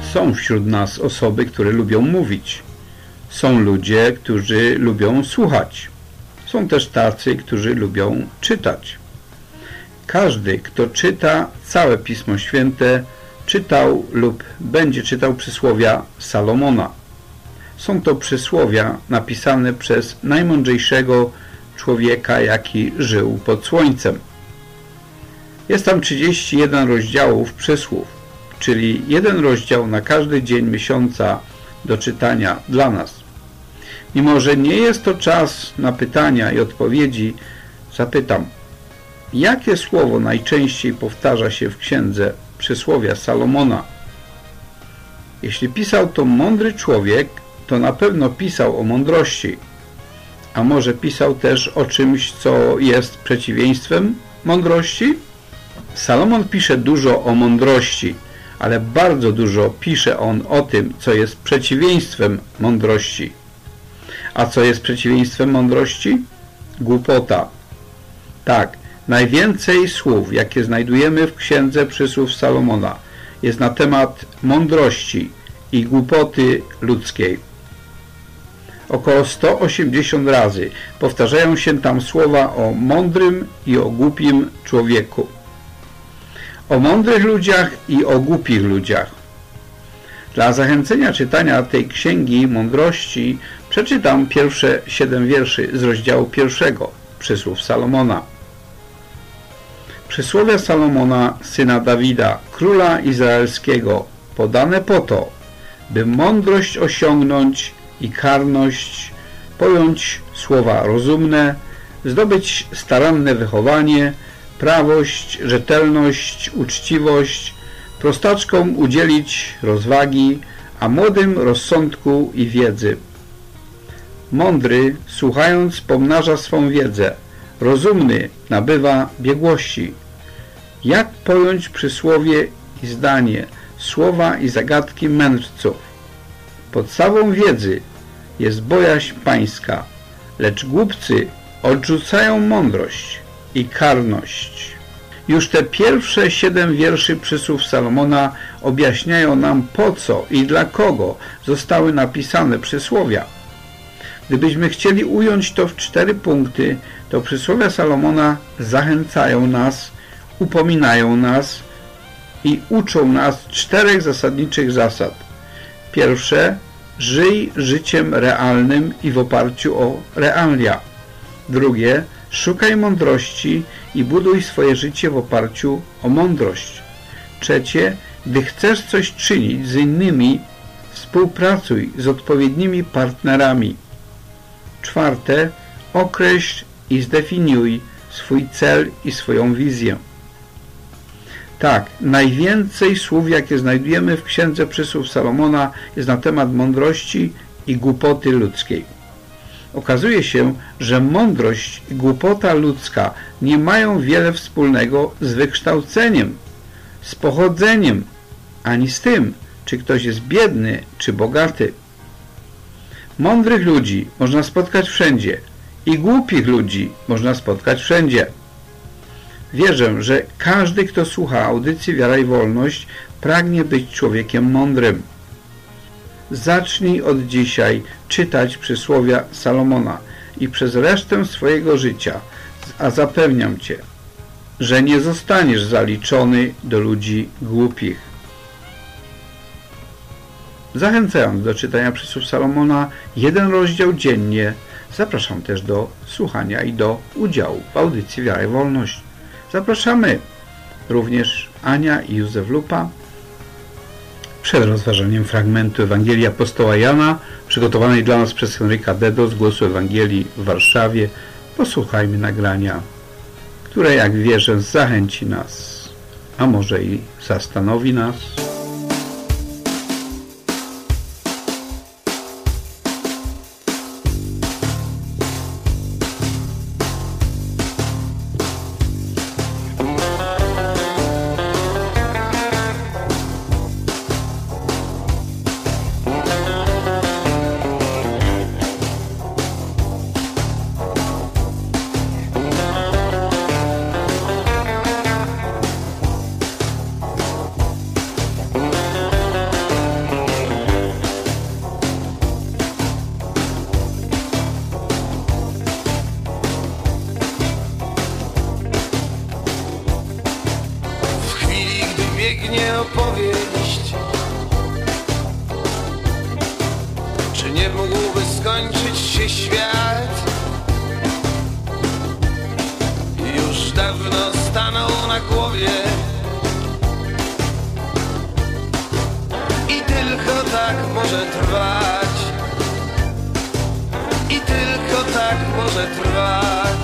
Są wśród nas osoby, które lubią mówić. Są ludzie, którzy lubią słuchać. Są też tacy, którzy lubią czytać. Każdy, kto czyta całe Pismo Święte, czytał lub będzie czytał przysłowia Salomona. Są to przysłowia napisane przez najmądrzejszego człowieka, jaki żył pod słońcem. Jest tam 31 rozdziałów przysłów, czyli jeden rozdział na każdy dzień miesiąca do czytania dla nas. Mimo że nie jest to czas na pytania i odpowiedzi, zapytam, jakie słowo najczęściej powtarza się w księdze przysłowia Salomona? Jeśli pisał to mądry człowiek, to na pewno pisał o mądrości, a może pisał też o czymś, co jest przeciwieństwem mądrości? Salomon pisze dużo o mądrości, ale bardzo dużo pisze on o tym, co jest przeciwieństwem mądrości. A co jest przeciwieństwem mądrości? Głupota. Tak, najwięcej słów, jakie znajdujemy w Księdze Przysłów Salomona, jest na temat mądrości i głupoty ludzkiej. Około 180 razy powtarzają się tam słowa o mądrym i o głupim człowieku. O mądrych ludziach i o głupich ludziach. Dla zachęcenia czytania tej księgi mądrości przeczytam pierwsze 7 wierszy z rozdziału 1 Przysłów Salomona. Przysłowia Salomona, syna Dawida, króla izraelskiego, podane po to, by mądrość osiągnąć i karność, pojąć słowa rozumne, zdobyć staranne wychowanie, prawość, rzetelność, uczciwość, prostaczkom udzielić rozwagi, a młodym rozsądku i wiedzy. Mądry, słuchając, pomnaża swą wiedzę, rozumny nabywa biegłości. Jak pojąć przysłowie i zdanie, słowa i zagadki mędrców? Podstawą wiedzy jest bojaźń pańska, lecz głupcy odrzucają mądrość i karność. Już te pierwsze 7 wierszy przysłów Salomona objaśniają nam, po co i dla kogo zostały napisane przysłowia. Gdybyśmy chcieli ująć to w 4 punkty, to przysłowia Salomona zachęcają nas, upominają nas i uczą nas 4 zasadniczych zasad. Pierwsze, żyj życiem realnym i w oparciu o realia. Drugie, szukaj mądrości i buduj swoje życie w oparciu o mądrość. Trzecie, gdy chcesz coś czynić z innymi, współpracuj z odpowiednimi partnerami. Czwarte, określ i zdefiniuj swój cel i swoją wizję. Tak, najwięcej słów, jakie znajdujemy w Księdze Przysłów Salomona, jest na temat mądrości i głupoty ludzkiej. Okazuje się, że mądrość i głupota ludzka nie mają wiele wspólnego z wykształceniem, z pochodzeniem, ani z tym, czy ktoś jest biedny, czy bogaty. Mądrych ludzi można spotkać wszędzie i głupich ludzi można spotkać wszędzie. Wierzę, że każdy, kto słucha audycji Wiara i Wolność, pragnie być człowiekiem mądrym. Zacznij od dzisiaj czytać przysłowia Salomona i przez resztę swojego życia, a zapewniam Cię, że nie zostaniesz zaliczony do ludzi głupich. Zachęcając do czytania przysłów Salomona 1 rozdział dziennie, zapraszam też do słuchania i do udziału w audycji Wiara i Wolność. Zapraszamy również Ania i Józef Lupa. Przed rozważaniem fragmentu Ewangelii apostoła Jana, przygotowanej dla nas przez Henryka Dedo z Głosu Ewangelii w Warszawie, posłuchajmy nagrania, które, jak wierzę, zachęci nas, a może i zastanowi nas. Czy nie mógłby skończyć się świat? Już dawno stanął na głowie i tylko tak może trwać. I tylko tak może trwać.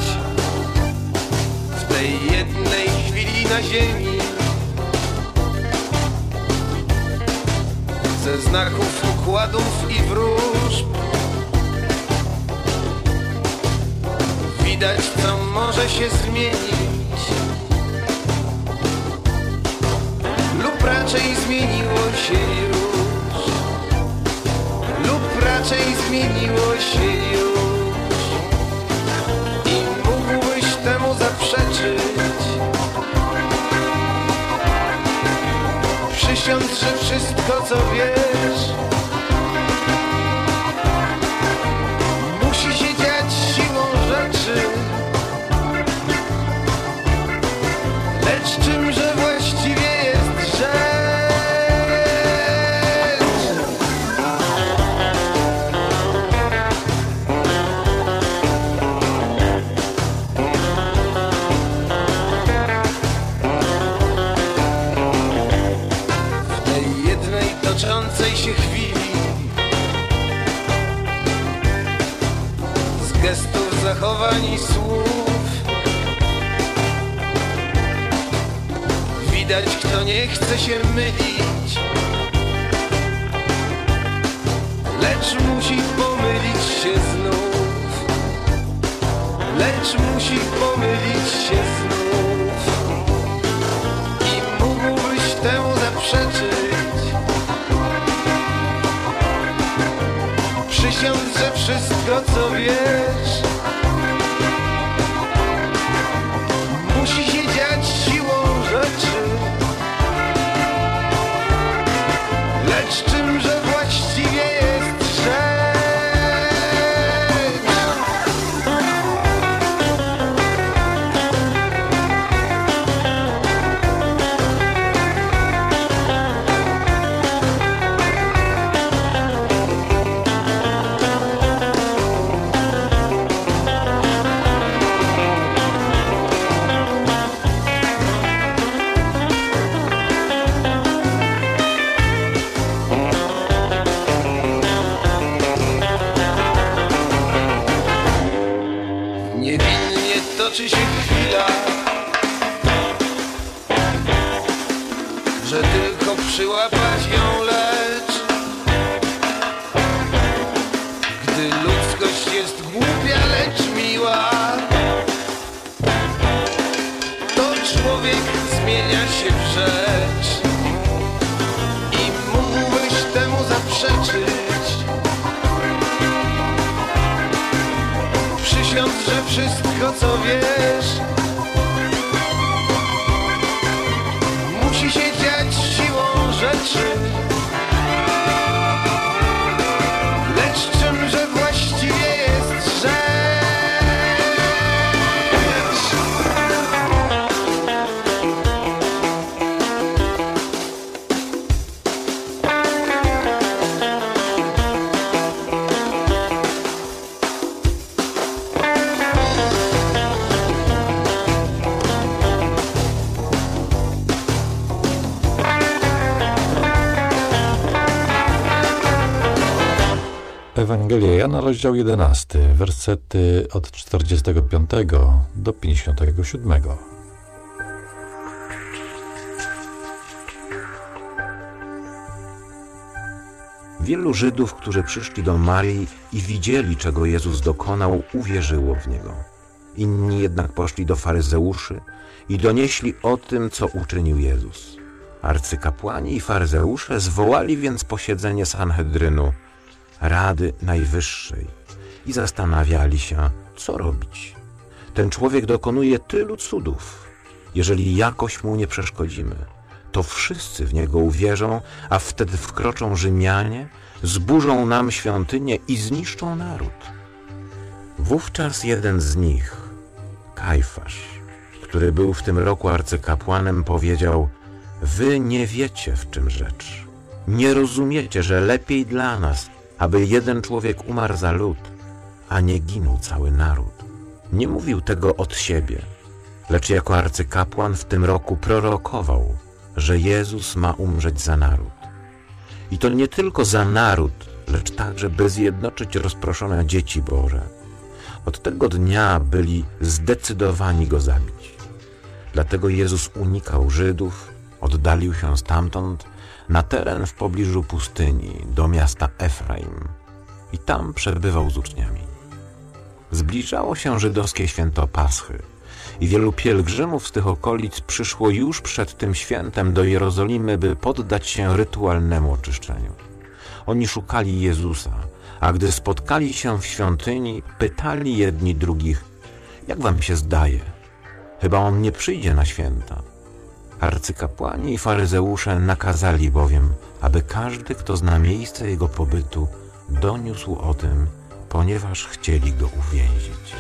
W tej jednej chwili na ziemi, ze znaków, układów i wróżb, widać, co może się zmienić, lub raczej zmieniło się już, lub raczej zmieniło się już. I mógłbyś temu zaprzeczyć, przysiąc, że wszystko, co wiesz, musi się dziać siłą rzeczy. Lecz czymże właściwie jest rzecz? W tej jednej toczącej się chwili, z gestów, zachowań i słów, widać, kto nie chce się mylić, lecz musi pomylić się znów, lecz musi pomylić się znów. I mógłbyś temu zaprzeczyć, przysiąc, że wszystko, co wiesz, musi się dziać siłą rzeczy. Lecz czymże właściwie jest rzecz? Niewinnie toczy się chwila, że tylko przyłapać ją, lecz gdy ludzkość jest głupia, lecz miła, to człowiek zmienia się w rzecz. I mógłbyś temu zaprzeczyć, przysiąc, że wszystko, co wiesz, musi się dziać siłą rzeczy. Lecz czymże właściwie jest rzecz? Ewangelia Jana, rozdział 11, wersety od 45 do 57. Wielu Żydów, którzy przyszli do Marii i widzieli, czego Jezus dokonał, uwierzyło w Niego. Inni jednak poszli do faryzeuszy i donieśli o tym, co uczynił Jezus. Arcykapłani i faryzeusze zwołali więc posiedzenie Sanhedrynu, Rady Najwyższej, i zastanawiali się, co robić. Ten człowiek dokonuje tylu cudów. Jeżeli jakoś mu nie przeszkodzimy, to wszyscy w niego uwierzą, a wtedy wkroczą Rzymianie, zburzą nam świątynię i zniszczą naród. Wówczas jeden z nich, Kajfasz, który był w tym roku arcykapłanem, powiedział: wy nie wiecie, w czym rzecz. Nie rozumiecie, że lepiej dla nas, aby jeden człowiek umarł za lud, a nie ginął cały naród. Nie mówił tego od siebie, lecz jako arcykapłan w tym roku prorokował, że Jezus ma umrzeć za naród. I to nie tylko za naród, lecz także by zjednoczyć rozproszone dzieci Boże. Od tego dnia byli zdecydowani Go zabić. Dlatego Jezus unikał Żydów, oddalił się stamtąd na teren w pobliżu pustyni, do miasta Efraim i tam przebywał z uczniami. Zbliżało się żydowskie święto Paschy i wielu pielgrzymów z tych okolic przyszło już przed tym świętem do Jerozolimy, by poddać się rytualnemu oczyszczeniu. Oni szukali Jezusa, a gdy spotkali się w świątyni, pytali jedni drugich: jak wam się zdaje? Chyba on nie przyjdzie na święta. Arcykapłani i faryzeusze nakazali bowiem, aby każdy, kto zna miejsce jego pobytu, doniósł o tym, ponieważ chcieli go uwięzić.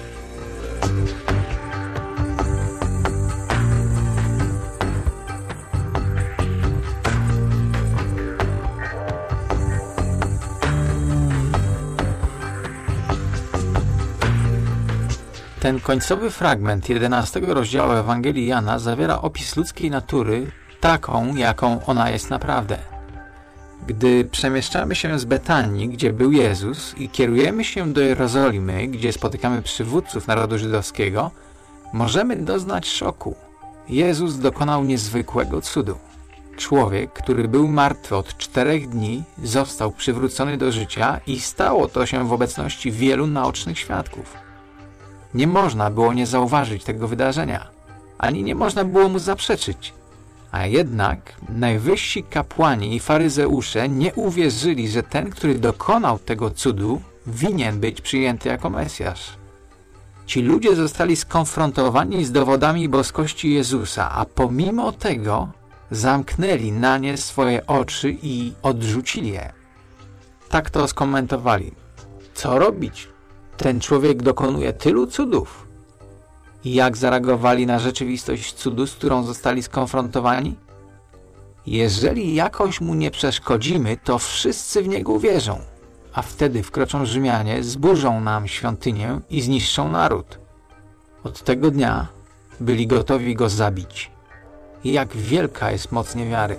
Ten końcowy fragment 11 rozdziału Ewangelii Jana zawiera opis ludzkiej natury taką, jaką ona jest naprawdę. Gdy przemieszczamy się z Betanii, gdzie był Jezus, i kierujemy się do Jerozolimy, gdzie spotykamy przywódców narodu żydowskiego, możemy doznać szoku. Jezus dokonał niezwykłego cudu. Człowiek, który był martwy od 4 dni, został przywrócony do życia i stało to się w obecności wielu naocznych świadków. Nie można było nie zauważyć tego wydarzenia, ani nie można było mu zaprzeczyć. A jednak najwyżsi kapłani i faryzeusze nie uwierzyli, że ten, który dokonał tego cudu, winien być przyjęty jako Mesjasz. Ci ludzie zostali skonfrontowani z dowodami boskości Jezusa, a pomimo tego zamknęli na nie swoje oczy i odrzucili je. Tak to skomentowali. Co robić? Ten człowiek dokonuje tylu cudów. I jak zareagowali na rzeczywistość cudu, z którą zostali skonfrontowani? Jeżeli jakoś mu nie przeszkodzimy, to wszyscy w niego uwierzą, a wtedy wkroczą Rzymianie, zburzą nam świątynię i zniszczą naród. Od tego dnia byli gotowi go zabić. I jak wielka jest moc niewiary.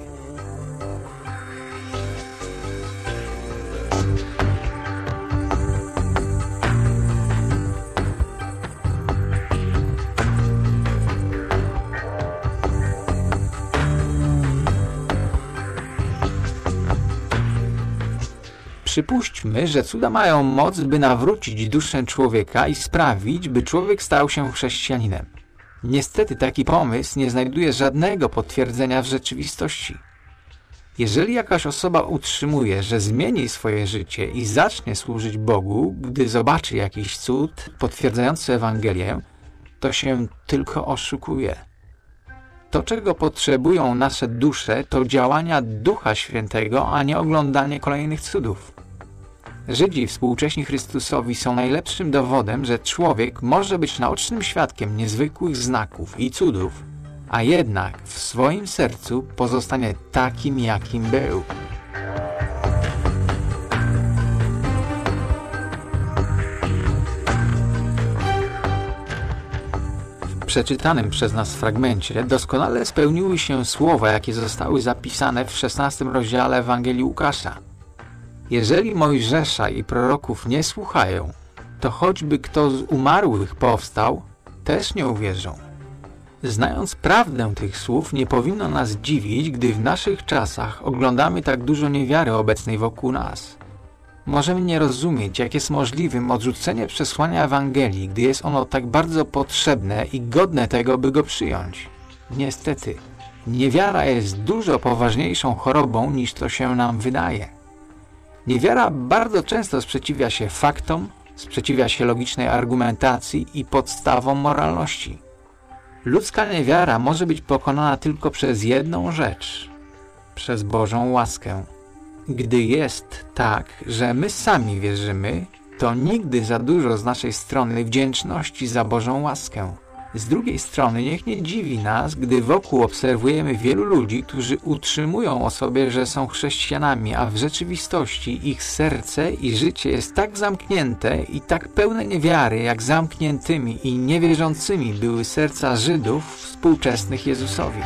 Przypuśćmy, że cuda mają moc, by nawrócić duszę człowieka i sprawić, by człowiek stał się chrześcijaninem. Niestety taki pomysł nie znajduje żadnego potwierdzenia w rzeczywistości. Jeżeli jakaś osoba utrzymuje, że zmieni swoje życie i zacznie służyć Bogu, gdy zobaczy jakiś cud potwierdzający Ewangelię, to się tylko oszukuje. To, czego potrzebują nasze dusze, to działania Ducha Świętego, a nie oglądanie kolejnych cudów. Żydzi współcześni Chrystusowi są najlepszym dowodem, że człowiek może być naocznym świadkiem niezwykłych znaków i cudów, a jednak w swoim sercu pozostanie takim, jakim był. W przeczytanym przez nas fragmencie doskonale spełniły się słowa, jakie zostały zapisane w 16 rozdziale Ewangelii Łukasza. Jeżeli Mojżesza i proroków nie słuchają, to choćby kto z umarłych powstał, też nie uwierzą. Znając prawdę tych słów, nie powinno nas dziwić, gdy w naszych czasach oglądamy tak dużo niewiary obecnej wokół nas. Możemy nie rozumieć, jak jest możliwym odrzucenie przesłania Ewangelii, gdy jest ono tak bardzo potrzebne i godne tego, by go przyjąć. Niestety, niewiara jest dużo poważniejszą chorobą, niż to się nam wydaje. Niewiara bardzo często sprzeciwia się faktom, sprzeciwia się logicznej argumentacji i podstawom moralności. Ludzka niewiara może być pokonana tylko przez jedną rzecz – przez Bożą łaskę. Gdy jest tak, że my sami wierzymy, to nigdy za dużo z naszej strony wdzięczności za Bożą łaskę, Z drugiej strony niech nie dziwi nas, gdy wokół obserwujemy wielu ludzi, którzy utrzymują o sobie, że są chrześcijanami, a w rzeczywistości ich serce i życie jest tak zamknięte i tak pełne niewiary, jak zamkniętymi i niewierzącymi były serca Żydów współczesnych Jezusowi.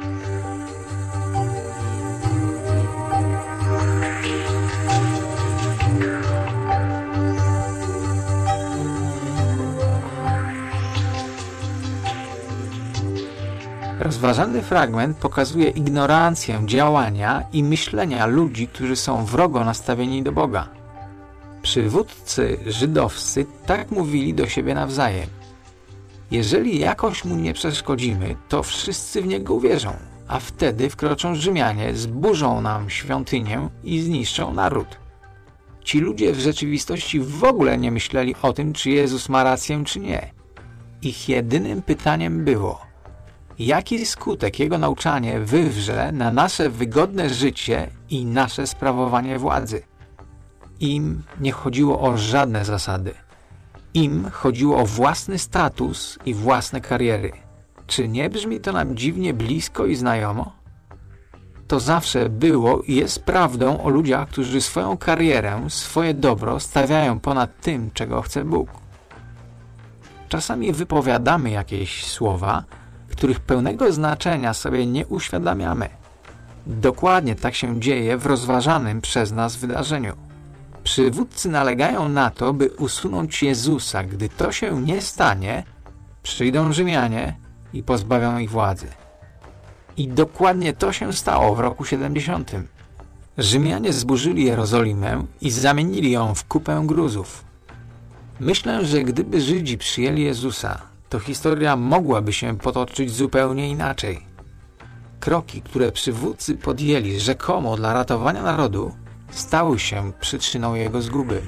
Rozważany fragment pokazuje ignorancję działania i myślenia ludzi, którzy są wrogo nastawieni do Boga. Przywódcy żydowscy tak mówili do siebie nawzajem. Jeżeli jakoś mu nie przeszkodzimy, to wszyscy w niego uwierzą, a wtedy wkroczą Rzymianie, zburzą nam świątynię i zniszczą naród. Ci ludzie w rzeczywistości w ogóle nie myśleli o tym, czy Jezus ma rację, czy nie. Ich jedynym pytaniem było: jaki skutek Jego nauczanie wywrze na nasze wygodne życie i nasze sprawowanie władzy? Im nie chodziło o żadne zasady. Im chodziło o własny status i własne kariery. Czy nie brzmi to nam dziwnie blisko i znajomo? To zawsze było i jest prawdą o ludziach, którzy swoją karierę, swoje dobro stawiają ponad tym, czego chce Bóg. Czasami wypowiadamy jakieś słowa, których pełnego znaczenia sobie nie uświadamiamy. Dokładnie tak się dzieje w rozważanym przez nas wydarzeniu. Przywódcy nalegają na to, by usunąć Jezusa. Gdy to się nie stanie, przyjdą Rzymianie i pozbawią ich władzy. I dokładnie to się stało w roku 70. Rzymianie zburzyli Jerozolimę i zamienili ją w kupę gruzów. Myślę, że gdyby Żydzi przyjęli Jezusa, to historia mogłaby się potoczyć zupełnie inaczej. Kroki, które przywódcy podjęli rzekomo dla ratowania narodu, stały się przyczyną jego zguby.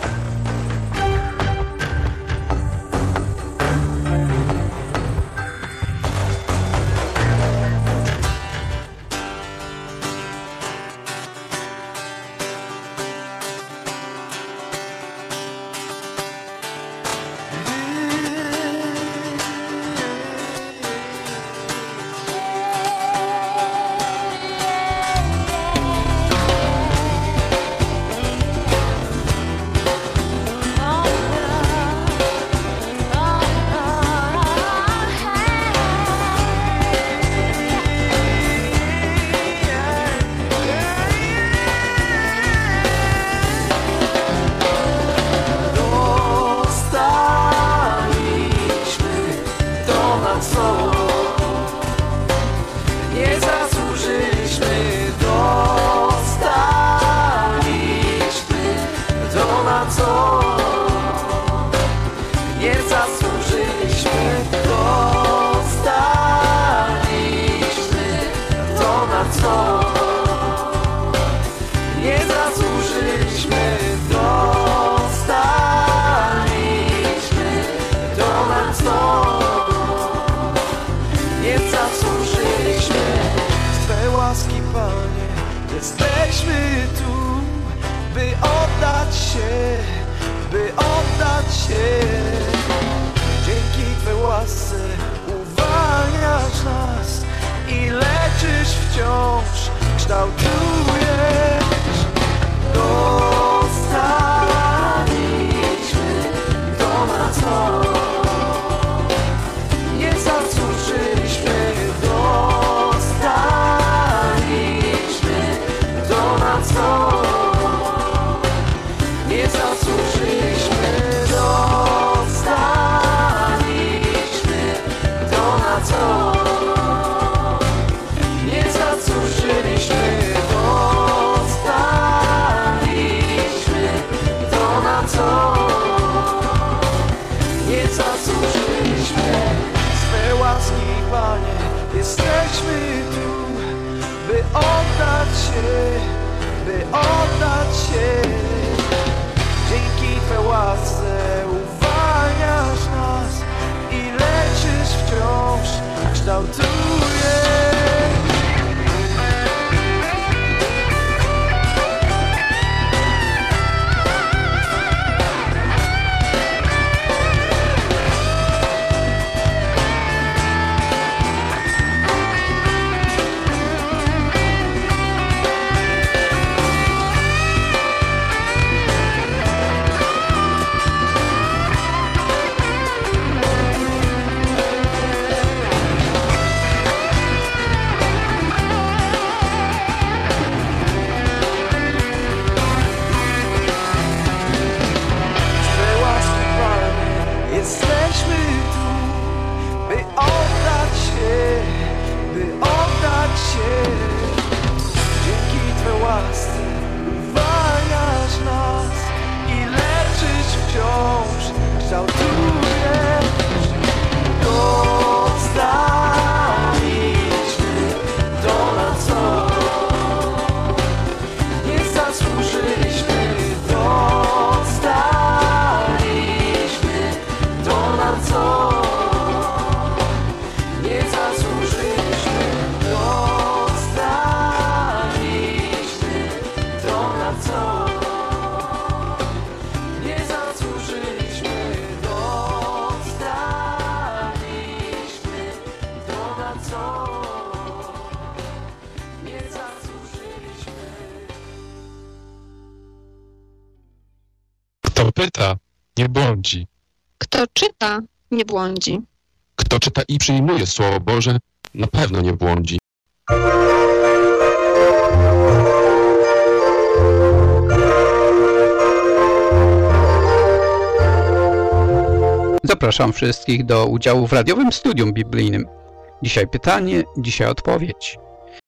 Dzięki Twej łasce uwalniasz nas i leczysz wciąż, kształtujesz. Dostaliśmy to, na co nie zasłużyliśmy. Dostaliśmy to, na co nie zasłużyliśmy. Dostaliśmy to, na co nie zasłużyliśmy. Dostaliśmy to, na co nie zasłużyliśmy. Swe łaski, Panie, jesteśmy tu, by oddać się, Dzięki Twej łasce uwalniasz nas i leczysz wciąż, kształtujesz. kształtujesz, dostaliśmy to, na co nie zasłużyliśmy. Dostaliśmy to, na co nie zasłużyliśmy. Dostaliśmy to, na co nie zasłużyliśmy. Dostaliśmy to, na co nie zasłużyliśmy. Kto pyta, nie błądzi. Kto czyta, nie błądzi. Kto czyta i przyjmuje Słowo Boże, na pewno nie błądzi. Zapraszam wszystkich do udziału w radiowym studium biblijnym. Dzisiaj pytanie, dzisiaj odpowiedź.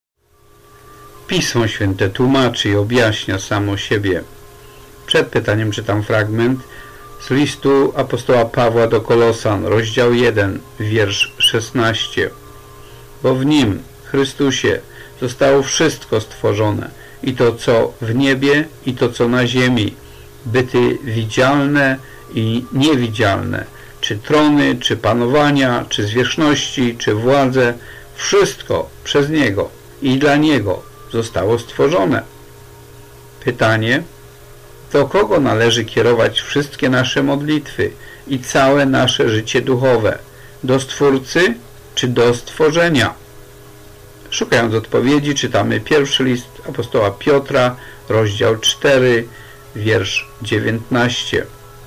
Pismo Święte tłumaczy i objaśnia samo siebie. Przed pytaniem czytam fragment z listu apostoła Pawła do Kolosan, rozdział 1, wiersz 16. Bo w Nim, Chrystusie, zostało wszystko stworzone, i to, co w niebie, i to, co na ziemi, byty widzialne i niewidzialne, czy trony, czy panowania, czy zwierzchności, czy władze, wszystko przez Niego i dla Niego zostało stworzone. Pytanie: do kogo należy kierować wszystkie nasze modlitwy i całe nasze życie duchowe? Do Stwórcy czy do stworzenia? Szukając odpowiedzi, czytamy pierwszy list apostoła Piotra, rozdział 4, wiersz 19.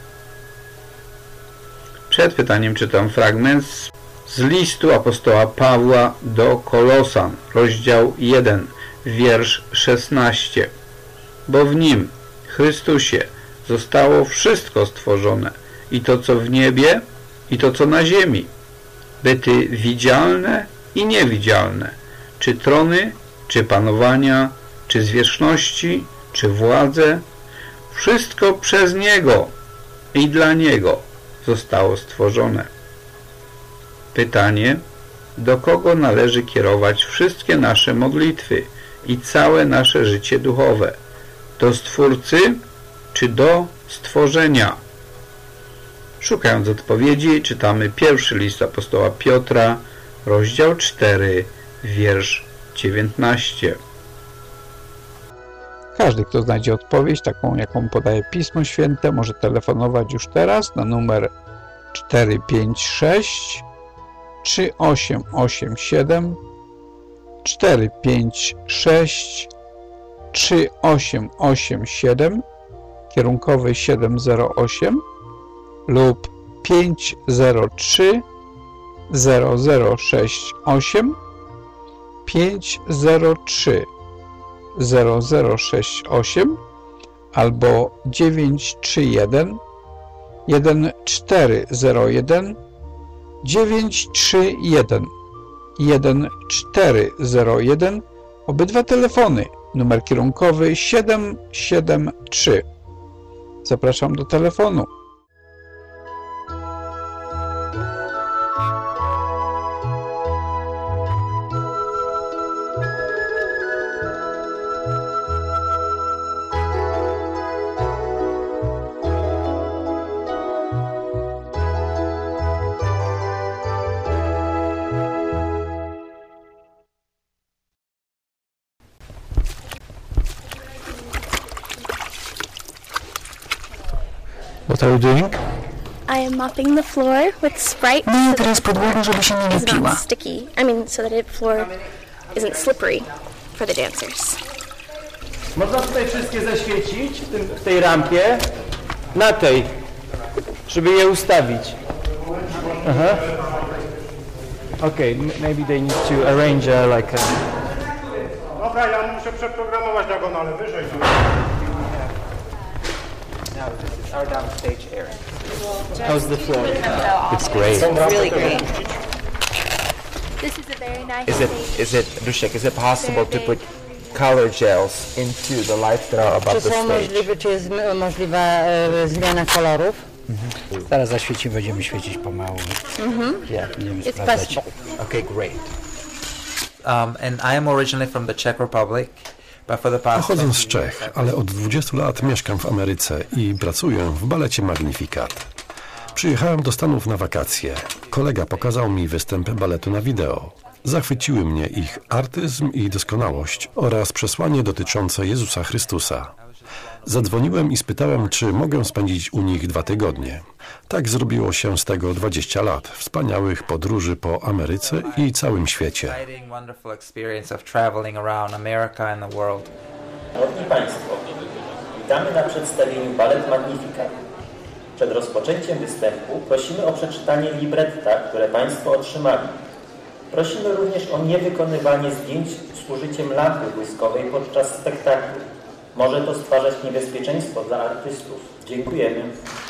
Przed pytaniem czytam fragment z listu apostoła Pawła do Kolosan, rozdział 1, wiersz 16. Bo w Nim, Chrystusie, zostało wszystko stworzone, i to, co w niebie, i to, co na ziemi, byty widzialne i niewidzialne, czy trony, czy panowania, czy zwierzchności, czy władze, wszystko przez Niego i dla Niego zostało stworzone. Pytanie: do kogo należy kierować wszystkie nasze modlitwy i całe nasze życie duchowe? Do Stwórcy czy do stworzenia? Szukając odpowiedzi, czytamy pierwszy list apostoła Piotra, rozdział 4, wiersz 19. Każdy, kto znajdzie odpowiedź, taką jaką podaje Pismo Święte, może telefonować już teraz na numer 456 3887 456 3887, kierunkowy 708 lub 503 0068 503 0068 albo 931 1401 931 1401. Obydwa telefony, numer kierunkowy 773. Zapraszam do telefonu. What are you doing? I am mopping the floor with Sprite. Myję teraz podłogę, żeby się nie It's lepiła. not sticky. I mean, so that the floor isn't slippery for the dancers. Można tutaj wszystkie zaświecić w tej rampie, na tej, żeby je ustawić. Aha. Okay, maybe they need to arrange like a... Dobra, ja muszę przeprogramować diagonale wyżej. Now this is our downstage area. How's the floor? It's great. It's really great. This is a very nice Duszek, is it possible to put color gels into the lights that are above the stage? Czy jest możliwa zmiana kolorów? Zaraz zaświecimy, będziemy świecić pomału. Jak będziemy sprawdzać. Okay, great. And I am originally from the Czech Republic. Pochodzę z Czech, ale od 20 lat mieszkam w Ameryce i pracuję w balecie Magnificat. Przyjechałem do Stanów na wakacje. Kolega pokazał mi występ baletu na wideo. Zachwyciły mnie ich artyzm i doskonałość oraz przesłanie dotyczące Jezusa Chrystusa. Zadzwoniłem i spytałem, czy mogę spędzić u nich 2 tygodnie. Tak zrobiło się z tego 20 lat wspaniałych podróży po Ameryce i całym świecie. Szanowni Państwo, witamy na przedstawieniu Balet Magnificat. Przed rozpoczęciem występu prosimy o przeczytanie libretta, które Państwo otrzymali. Prosimy również o niewykonywanie zdjęć z użyciem lampy błyskowej podczas spektaklu. Może to stwarzać niebezpieczeństwo dla artystów. Dziękujemy.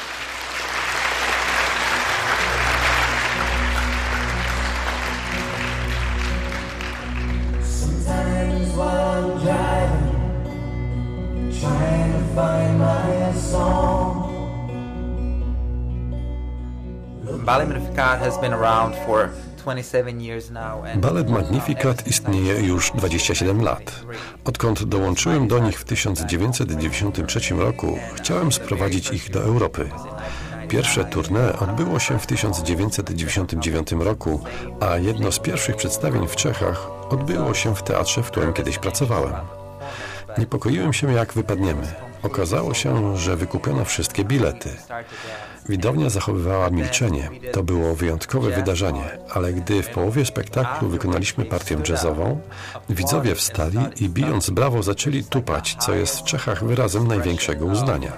Ballet Magnificat has been around for 27 years now. Balet Magnificat istnieje już 27 lat. Odkąd dołączyłem do nich w 1993 roku, chciałem sprowadzić ich do Europy. Pierwsze tournée odbyło się w 1999 roku, a jedno z pierwszych przedstawień w Czechach odbyło się w teatrze, w którym kiedyś pracowałem. Niepokoiłem się, jak wypadniemy. Okazało się, że wykupiono wszystkie bilety. Widownia zachowywała milczenie. To było wyjątkowe wydarzenie, ale gdy w połowie spektaklu wykonaliśmy partię jazzową, widzowie wstali i bijąc brawo zaczęli tupać, co jest w Czechach wyrazem największego uznania.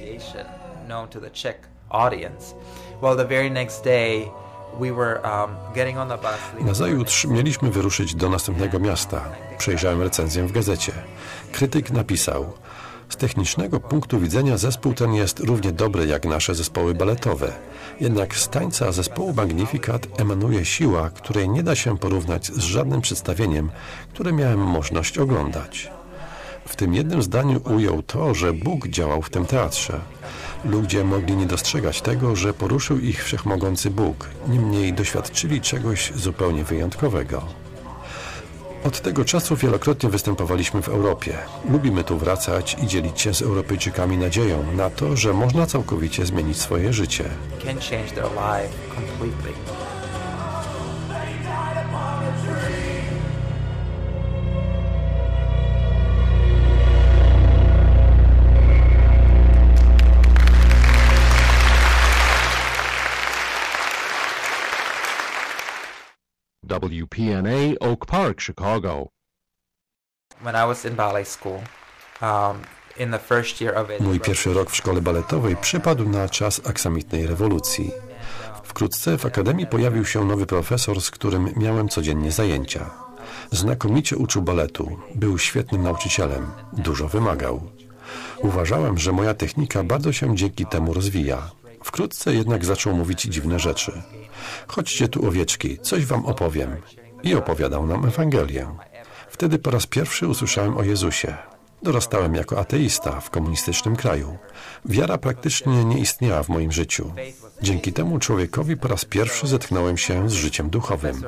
Nazajutrz mieliśmy wyruszyć do następnego miasta. Przejrzałem recenzję w gazecie. Krytyk napisał: z technicznego punktu widzenia zespół ten jest równie dobry jak nasze zespoły baletowe. Jednak z tańca zespołu Magnificat emanuje siła, której nie da się porównać z żadnym przedstawieniem, które miałem możliwość oglądać. W tym jednym zdaniu ujął to, że Bóg działał w tym teatrze. Ludzie mogli nie dostrzegać tego, że poruszył ich wszechmogący Bóg, niemniej doświadczyli czegoś zupełnie wyjątkowego. Od tego czasu wielokrotnie występowaliśmy w Europie. Lubimy tu wracać i dzielić się z Europejczykami nadzieją na to, że można całkowicie zmienić swoje życie. WPNA Oak Park, Chicago. When I was in ballet school, in the first year of it, mój pierwszy rok w szkole baletowej przypadł na czas aksamitnej rewolucji. Wkrótce w akademii pojawił się nowy profesor, z którym miałem codziennie zajęcia. Znakomicie uczył baletu, był świetnym nauczycielem, dużo wymagał. Uważałem, że moja technika bardzo się dzięki temu rozwija. Wkrótce jednak zaczął mówić dziwne rzeczy. Chodźcie tu, owieczki, coś wam opowiem. I opowiadał nam Ewangelię. Wtedy po raz pierwszy usłyszałem o Jezusie. Dorastałem jako ateista w komunistycznym kraju. Wiara praktycznie nie istniała w moim życiu. Dzięki temu człowiekowi po raz pierwszy zetknąłem się z życiem duchowym.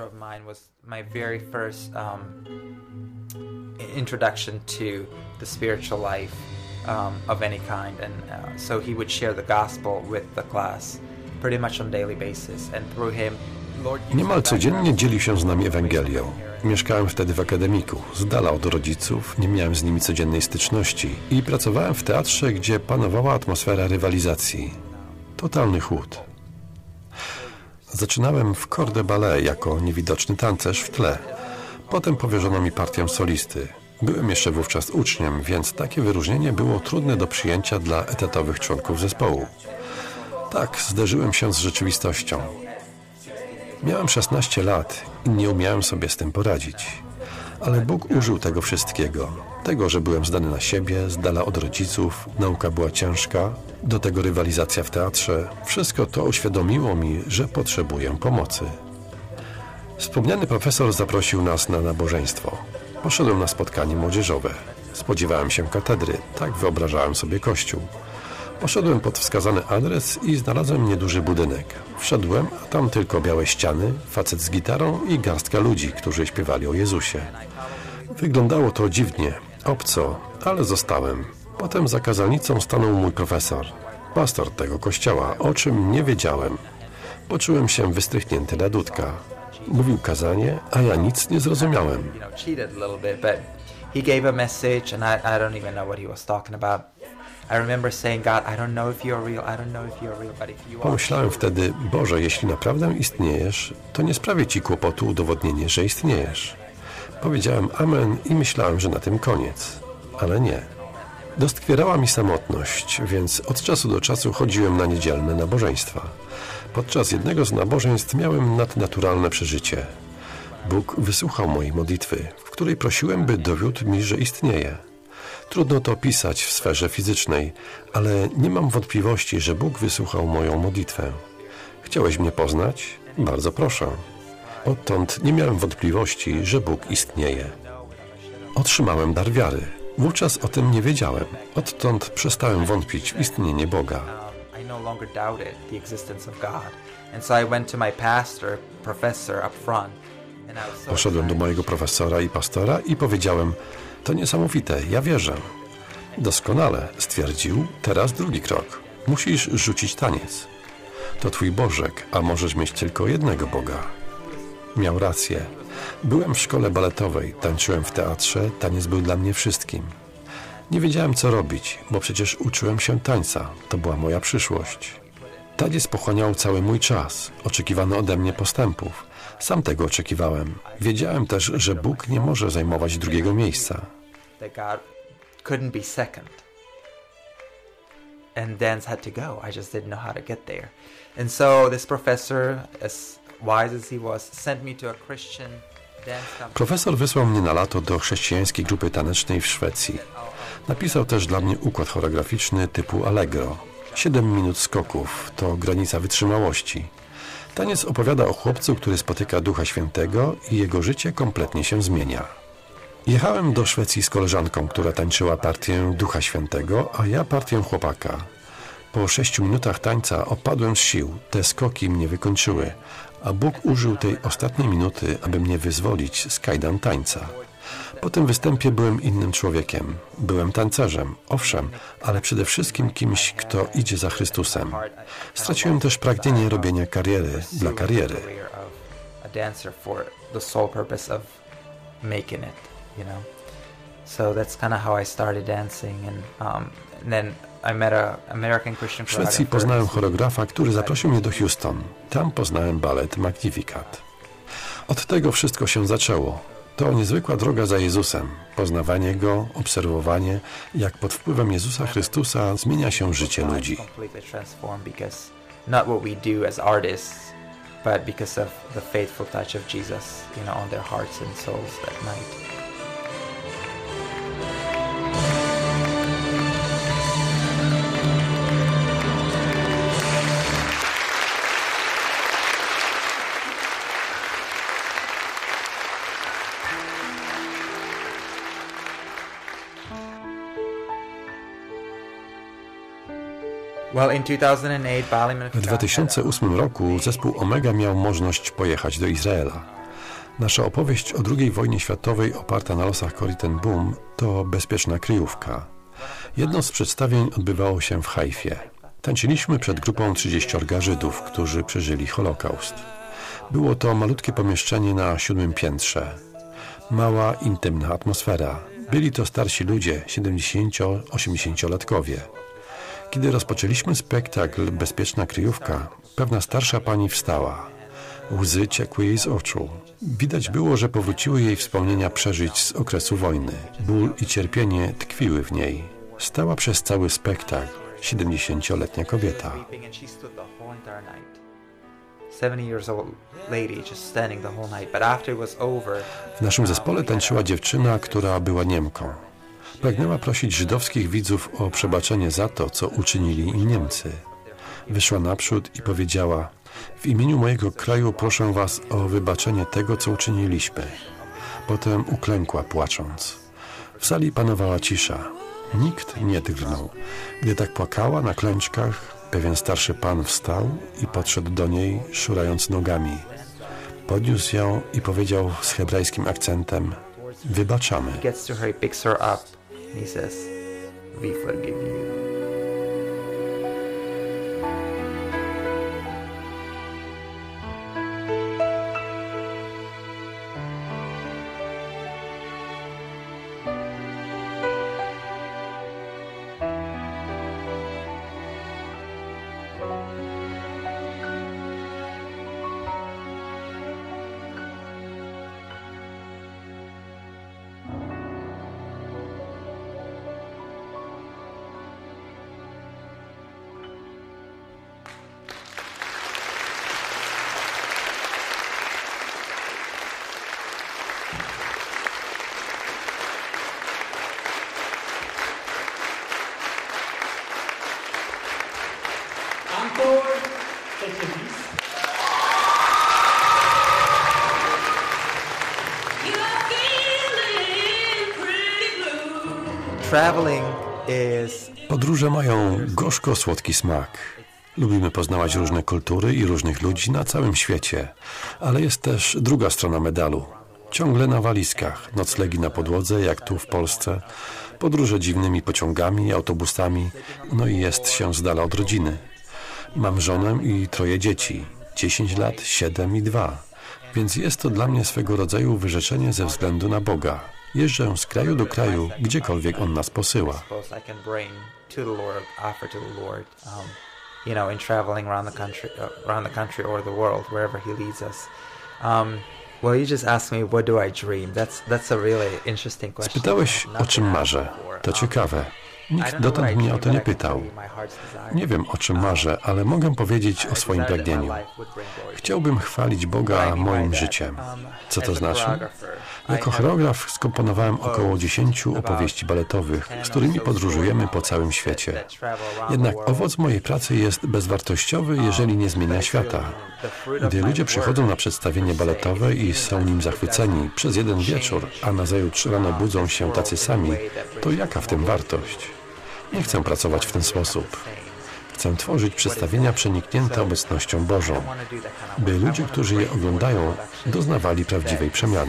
Of any kind, and so he would share the gospel with the class pretty much on a daily basis, and through him, Niemal codziennie dzielił się z nami Ewangelią. Mieszkałem wtedy w akademiku, z dala od rodziców, nie miałem z nimi codziennej styczności i pracowałem w teatrze, gdzie panowała atmosfera rywalizacji. Totalny chłód. Zaczynałem w corps de ballet jako niewidoczny tancerz w tle. Potem powierzono mi partię solisty. Byłem jeszcze wówczas uczniem, więc takie wyróżnienie było trudne do przyjęcia dla etatowych członków zespołu. Tak, zderzyłem się z rzeczywistością. Miałem 16 lat i nie umiałem sobie z tym poradzić. Ale Bóg użył tego wszystkiego. Tego, że byłem zdany na siebie, z dala od rodziców, nauka była ciężka, do tego rywalizacja w teatrze. Wszystko to uświadomiło mi, że potrzebuję pomocy. Wspomniany profesor zaprosił nas na nabożeństwo. Poszedłem na spotkanie młodzieżowe. Spodziewałem się katedry, tak wyobrażałem sobie kościół. Poszedłem pod wskazany adres i znalazłem nieduży budynek. Wszedłem, a tam tylko białe ściany, facet z gitarą i garstka ludzi, którzy śpiewali o Jezusie. Wyglądało to dziwnie, obco, ale zostałem. Potem za kazalnicą stanął mój profesor, pastor tego kościoła, o czym nie wiedziałem. Poczułem się wystrychnięty na dudka. Mówił kazanie, a ja nic nie zrozumiałem. He gave a message and I don't even know what he was talking about. I remember saying, God, I don't know if you're real, I don't know if you're real, but if you are... Pomyślałem wtedy, Boże, jeśli naprawdę istniejesz, to nie sprawi Ci kłopotu udowodnienie, że istniejesz. Powiedziałem amen i myślałem, że na tym koniec. Ale nie. Doskwierała mi samotność, więc od czasu do czasu chodziłem na niedzielne nabożeństwa. Podczas jednego z nabożeństw miałem nadnaturalne przeżycie. Bóg wysłuchał mojej modlitwy, w której prosiłem, by dowiódł mi, że istnieje. Trudno to opisać w sferze fizycznej, ale nie mam wątpliwości, że Bóg wysłuchał moją modlitwę. Chciałeś mnie poznać? Bardzo proszę. Odtąd nie miałem wątpliwości, że Bóg istnieje. Otrzymałem dar wiary. Wówczas o tym nie wiedziałem. Odtąd przestałem wątpić w istnienie Boga. I no longer doubted the existence of God. And so I went to my pastor, professor up front. Poszedłem do mojego profesora i pastora i powiedziałem, to niesamowite, ja wierzę. Doskonale, stwierdził, teraz drugi krok. Musisz rzucić taniec. To twój Bożek, a możesz mieć tylko jednego Boga. Miał rację. Byłem w szkole baletowej, tańczyłem w teatrze, taniec był dla mnie wszystkim. Nie wiedziałem, co robić, bo przecież uczyłem się tańca. To była moja przyszłość. Taniec pochłaniał cały mój czas. Oczekiwano ode mnie postępów. Sam tego oczekiwałem. Wiedziałem też, że Bóg nie może zajmować drugiego miejsca. That God couldn't be second. And dance had to go. I just didn't know how to get there. And so this professor, as wise as he was, sent me to a Christian dance company. Profesor wysłał mnie na lato do chrześcijańskiej grupy tanecznej w Szwecji. Napisał też dla mnie układ choreograficzny typu Allegro. 7 minut skoków to granica wytrzymałości. Taniec opowiada o chłopcu, który spotyka Ducha Świętego i jego życie kompletnie się zmienia. Jechałem do Szwecji z koleżanką, która tańczyła partię Ducha Świętego, a ja partię chłopaka. Po 6 minutach tańca opadłem z sił, te skoki mnie wykończyły, a Bóg użył tej ostatniej minuty, aby mnie wyzwolić z kajdan tańca. Po tym występie byłem innym człowiekiem. Byłem tancerzem, owszem, ale przede wszystkim kimś, kto idzie za Chrystusem. Straciłem też pragnienie robienia kariery dla kariery. W Szwecji poznałem choreografa, który zaprosił mnie do Houston. Tam poznałem balet Magnificat. Od tego wszystko się zaczęło. To niezwykła droga za Jezusem, poznawanie Go, obserwowanie, jak pod wpływem Jezusa Chrystusa zmienia się życie ludzi. Not what we do as artists, but because of the faithful touch of Jesus, on their hearts and souls that night. W 2008 roku zespół Omega miał możliwość pojechać do Izraela. Nasza opowieść o II wojnie światowej oparta na losach Corrie ten Boom to bezpieczna kryjówka. Jedno z przedstawień odbywało się w Haifie. Tańczyliśmy przed grupą 30 Żydów, którzy przeżyli Holokaust. Było to malutkie pomieszczenie na 7. piętrze. Mała, intymna atmosfera. Byli to starsi ludzie, 70-80-latkowie. Kiedy rozpoczęliśmy spektakl Bezpieczna kryjówka, pewna starsza pani wstała. Łzy ciekły jej z oczu. Widać było, że powróciły jej wspomnienia przeżyć z okresu wojny. Ból i cierpienie tkwiły w niej. Stała przez cały spektakl, 70-letnia kobieta. W naszym zespole tańczyła dziewczyna, która była Niemką. Pragnęła prosić żydowskich widzów o przebaczenie za to, co uczynili im Niemcy. Wyszła naprzód i powiedziała: w imieniu mojego kraju proszę was o wybaczenie tego, co uczyniliśmy. Potem uklękła, płacząc. W sali panowała cisza. Nikt nie drgnął. Gdy tak płakała na klęczkach, pewien starszy pan wstał i podszedł do niej, szurając nogami. Podniósł ją i powiedział z hebrajskim akcentem: wybaczamy. Gets to her, he picks her up, and he says, "We forgive you." Podróże mają gorzko-słodki smak. Lubimy poznawać różne kultury i różnych ludzi na całym świecie, ale jest też druga strona medalu. Ciągle na walizkach, noclegi na podłodze, jak tu w Polsce, podróże dziwnymi pociągami, autobusami, no i jest się z dala od rodziny. Mam żonę i 3 dzieci, 10 lat, 7 i 2, więc jest to dla mnie swego rodzaju wyrzeczenie ze względu na Boga. Jeżdżę z kraju do kraju, gdziekolwiek On nas posyła. In traveling around the country or the world, wherever He leads us. Well, you just asked me, what do I dream? That's a really interesting question. Spytałeś, o czym marzę. To ciekawe. Nikt dotąd mnie o to nie pytał. Nie wiem, o czym marzę, ale mogę powiedzieć o swoim pragnieniu. Chciałbym chwalić Boga moim życiem. Co to znaczy? Jako choreograf skomponowałem około 10 opowieści baletowych, z którymi podróżujemy po całym świecie. Jednak owoc mojej pracy jest bezwartościowy, jeżeli nie zmienia świata. Gdy ludzie przychodzą na przedstawienie baletowe i są nim zachwyceni przez jeden wieczór, a nazajutrz rano budzą się tacy sami, to jaka w tym wartość? Nie chcę pracować w ten sposób. Chcę tworzyć przedstawienia przeniknięte obecnością Bożą, by ludzie, którzy je oglądają, doznawali prawdziwej przemiany.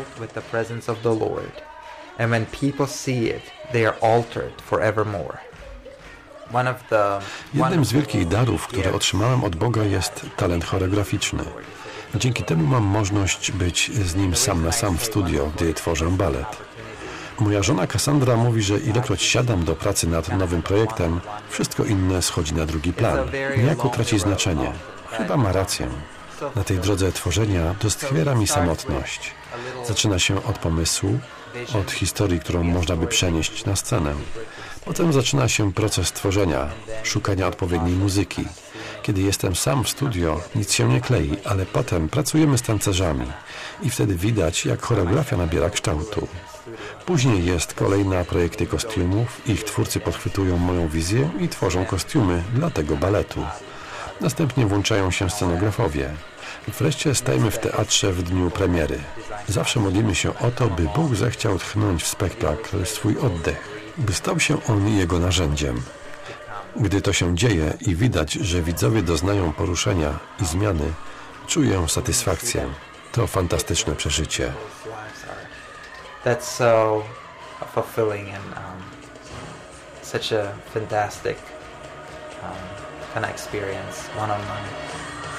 Jednym z wielkich darów, które otrzymałem od Boga, jest talent choreograficzny. Dzięki temu mam możliwość być z nim sam na sam w studio, gdy tworzę balet. Moja żona Cassandra mówi, że ilekroć siadam do pracy nad nowym projektem, wszystko inne schodzi na drugi plan. Niejako traci znaczenie. Chyba ma rację. Na tej drodze tworzenia doskwiera mi samotność. Zaczyna się od pomysłu, od historii, którą można by przenieść na scenę. Potem zaczyna się proces tworzenia, szukania odpowiedniej muzyki. Kiedy jestem sam w studio, nic się nie klei, ale potem pracujemy z tancerzami i wtedy widać, jak choreografia nabiera kształtu. Później jest kolej na projekty kostiumów, ich twórcy podchwytują moją wizję i tworzą kostiumy dla tego baletu. Następnie włączają się scenografowie. Wreszcie stajemy w teatrze w dniu premiery. Zawsze modlimy się o to, by Bóg zechciał tchnąć w spektakl swój oddech, by stał się on jego narzędziem. Gdy to się dzieje i widać, że widzowie doznają poruszenia i zmiany, czuję satysfakcję. To fantastyczne przeżycie. That's so fulfilling and such a fantastic kind of experience, one-on-one.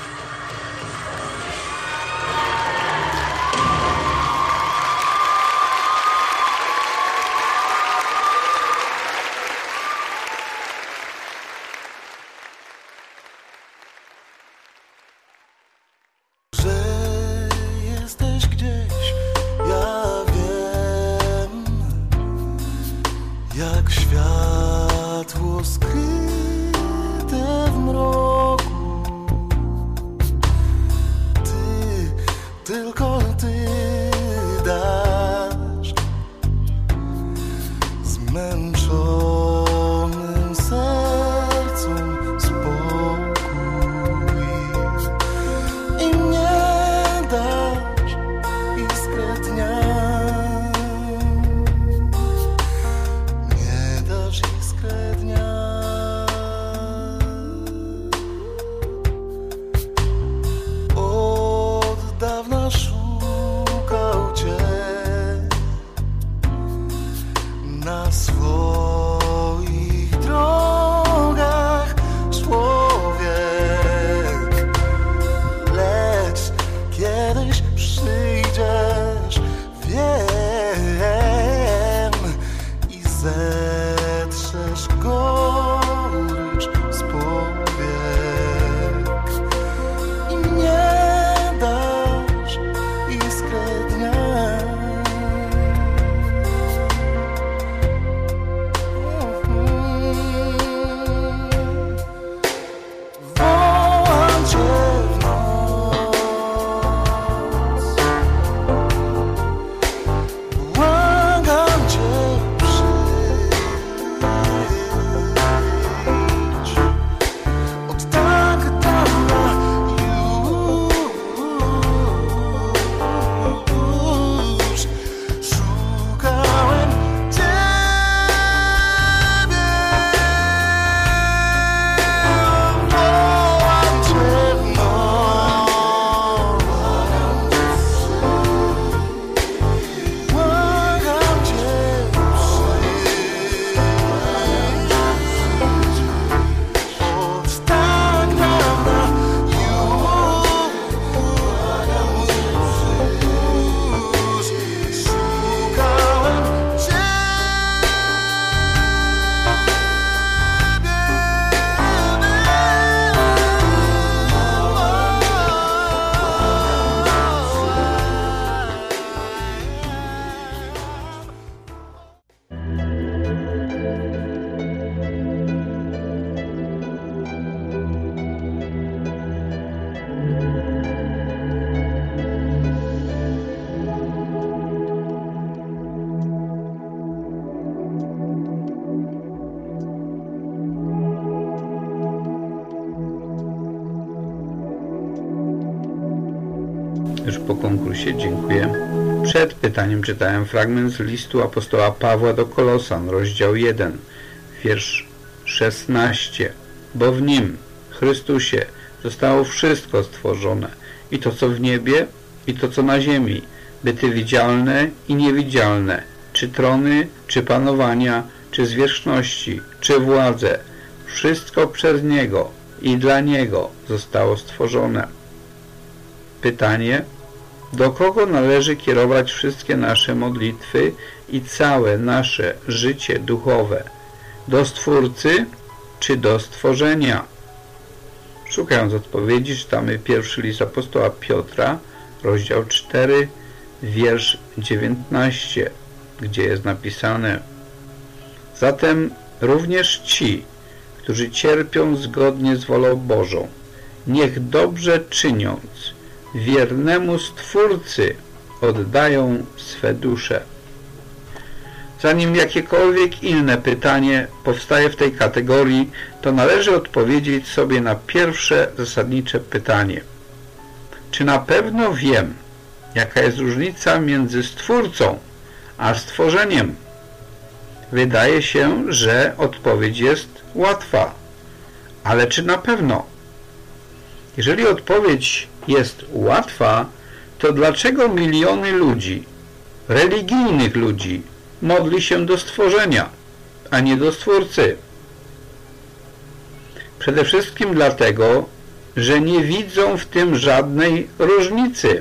Jak światło skryte w mroku, Ty, tylko Ty dasz zmęczonym sercom spokój i nie dasz iskrę dnia. już po konkursie, dziękuję. Przed pytaniem czytałem fragment z listu apostoła Pawła do Kolosan, rozdział 1, wiersz 16. Bo w Nim, Chrystusie, zostało wszystko stworzone, i to, co w niebie, i to, co na ziemi, byty widzialne i niewidzialne, czy trony, czy panowania, czy zwierzchności, czy władze. Wszystko przez Niego i dla Niego zostało stworzone. Pytanie: do kogo należy kierować wszystkie nasze modlitwy i całe nasze życie duchowe? Do Stwórcy czy do stworzenia? Szukając odpowiedzi, czytamy pierwszy list apostoła Piotra, rozdział 4, wiersz 19, gdzie jest napisane: zatem również ci, którzy cierpią zgodnie z wolą Bożą, niech dobrze czyniąc, wiernemu Stwórcy oddają swe dusze. Zanim jakiekolwiek inne pytanie powstaje w tej kategorii, to należy odpowiedzieć sobie na pierwsze zasadnicze pytanie. Czy na pewno wiem, jaka jest różnica między Stwórcą a stworzeniem? Wydaje się, że odpowiedź jest łatwa. Ale czy na pewno? Jeżeli odpowiedź jest łatwa, to dlaczego miliony ludzi, religijnych ludzi, modli się do stworzenia, a nie do Stwórcy? Przede wszystkim dlatego, że nie widzą w tym żadnej różnicy.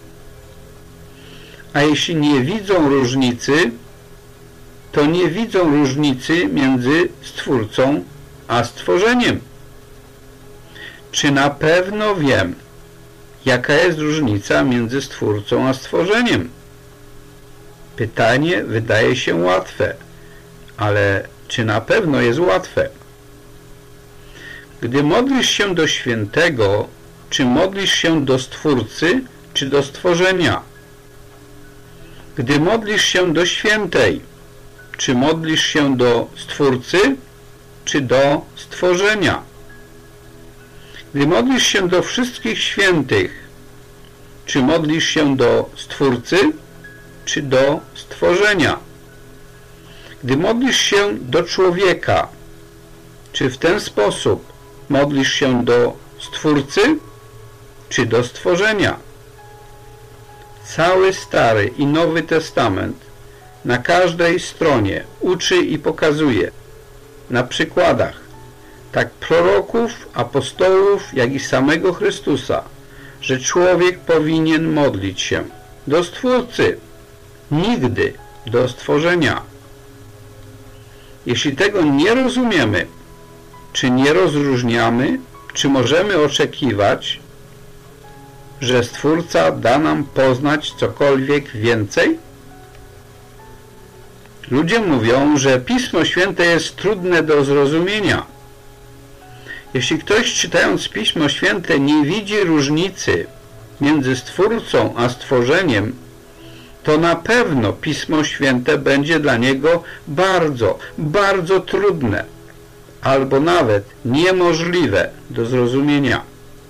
A jeśli nie widzą różnicy, to nie widzą różnicy między Stwórcą a stworzeniem. Czy na pewno wiem, jaka jest różnica między Stwórcą a stworzeniem? Pytanie wydaje się łatwe, ale czy na pewno jest łatwe? Gdy modlisz się do Świętego, czy modlisz się do Stwórcy, czy do stworzenia? Gdy modlisz się do Świętej, czy modlisz się do Stwórcy, czy do stworzenia? Gdy modlisz się do wszystkich świętych, czy modlisz się do Stwórcy, czy do stworzenia? Gdy modlisz się do człowieka, czy w ten sposób modlisz się do Stwórcy, czy do stworzenia? Cały Stary i Nowy Testament na każdej stronie uczy i pokazuje na przykładach tak proroków, apostołów, jak i samego Chrystusa, że człowiek powinien modlić się do Stwórcy, nigdy do stworzenia. Jeśli tego nie rozumiemy, czy nie rozróżniamy, czy możemy oczekiwać, że Stwórca da nam poznać cokolwiek więcej? Ludzie mówią, że Pismo Święte jest trudne do zrozumienia. Jeśli ktoś, czytając Pismo Święte, nie widzi różnicy między Stwórcą a stworzeniem, to na pewno Pismo Święte będzie dla niego bardzo, bardzo trudne, albo nawet niemożliwe do zrozumienia.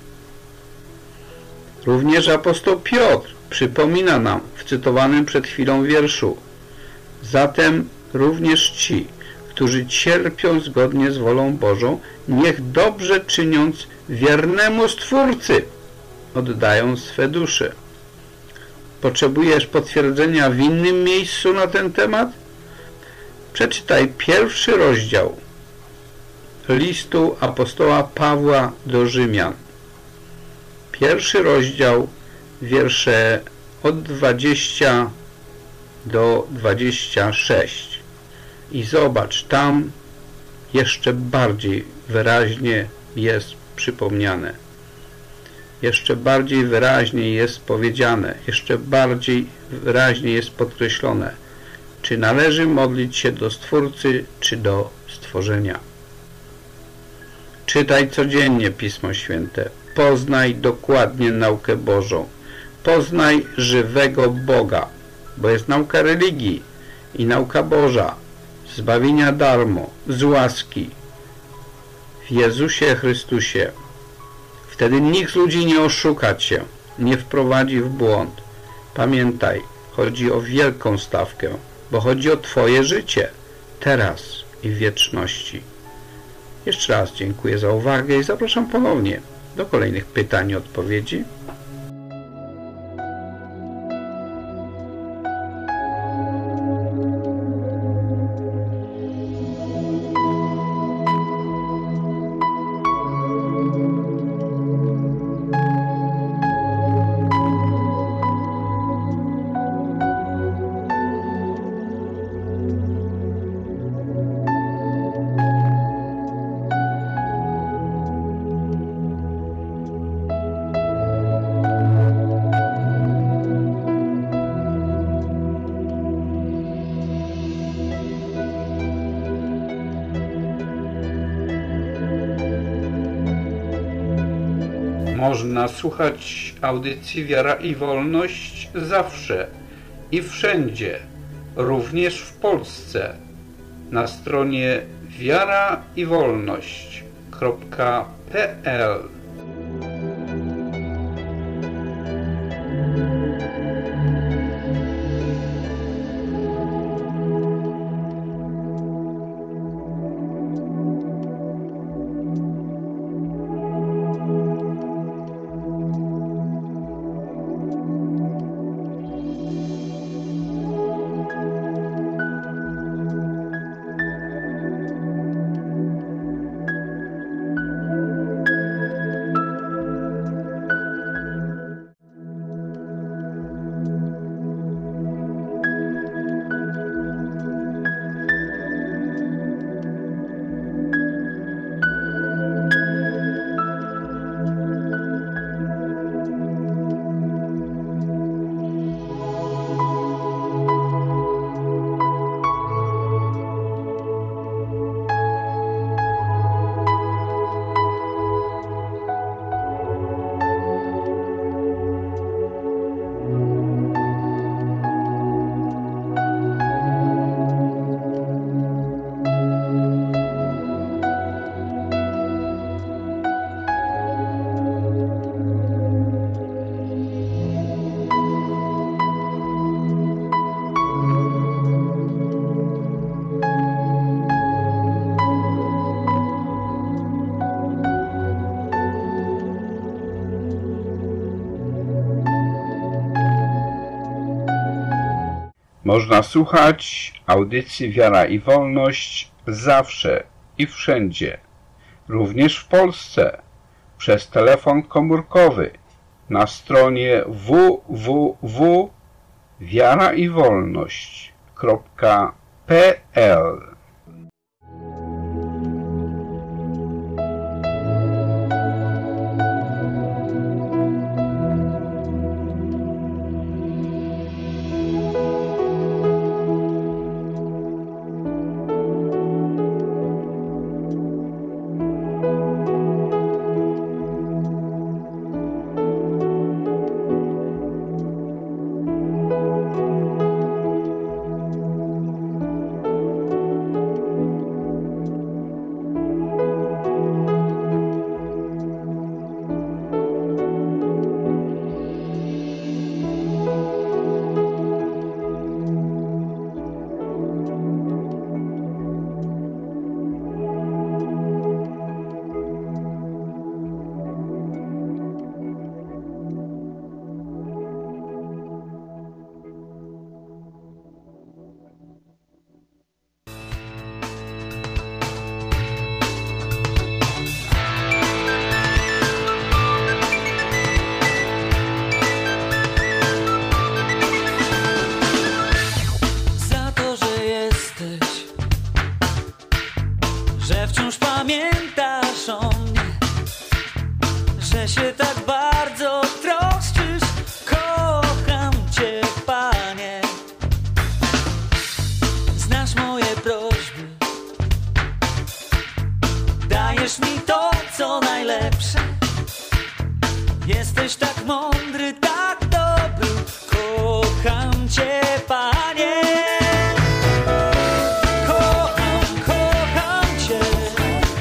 Również apostoł Piotr przypomina nam w cytowanym przed chwilą wierszu: zatem również ci, którzy cierpią zgodnie z wolą Bożą, niech dobrze czyniąc wiernemu Stwórcy oddają swe dusze. Potrzebujesz potwierdzenia w innym miejscu na ten temat? Przeczytaj pierwszy rozdział listu apostoła Pawła do Rzymian. Pierwszy rozdział, wiersze od 20 do 26. I zobacz, tam jeszcze bardziej wyraźnie jest przypomniane. Jeszcze bardziej wyraźnie jest powiedziane, jeszcze bardziej wyraźnie jest podkreślone, czy należy modlić się do Stwórcy, czy do stworzenia. Czytaj codziennie Pismo Święte. Poznaj dokładnie naukę Bożą. Poznaj żywego Boga, bo jest nauka religii i nauka Boża, zbawienia darmo, z łaski, w Jezusie Chrystusie. Wtedy nikt z ludzi nie oszuka cię. nie wprowadzi w błąd. Pamiętaj, chodzi o wielką stawkę, bo chodzi o Twoje życie, teraz i w wieczności. Jeszcze raz dziękuję za uwagę i zapraszam ponownie do kolejnych pytań i odpowiedzi. Można słuchać audycji Wiara i Wolność zawsze i wszędzie, również w Polsce, na stronie wiaraiwolność.pl. Można słuchać audycji Wiara i Wolność zawsze i wszędzie, również w Polsce, przez telefon komórkowy na stronie www.wiaraiwolność.pl.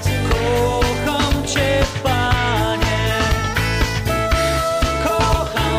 Kocham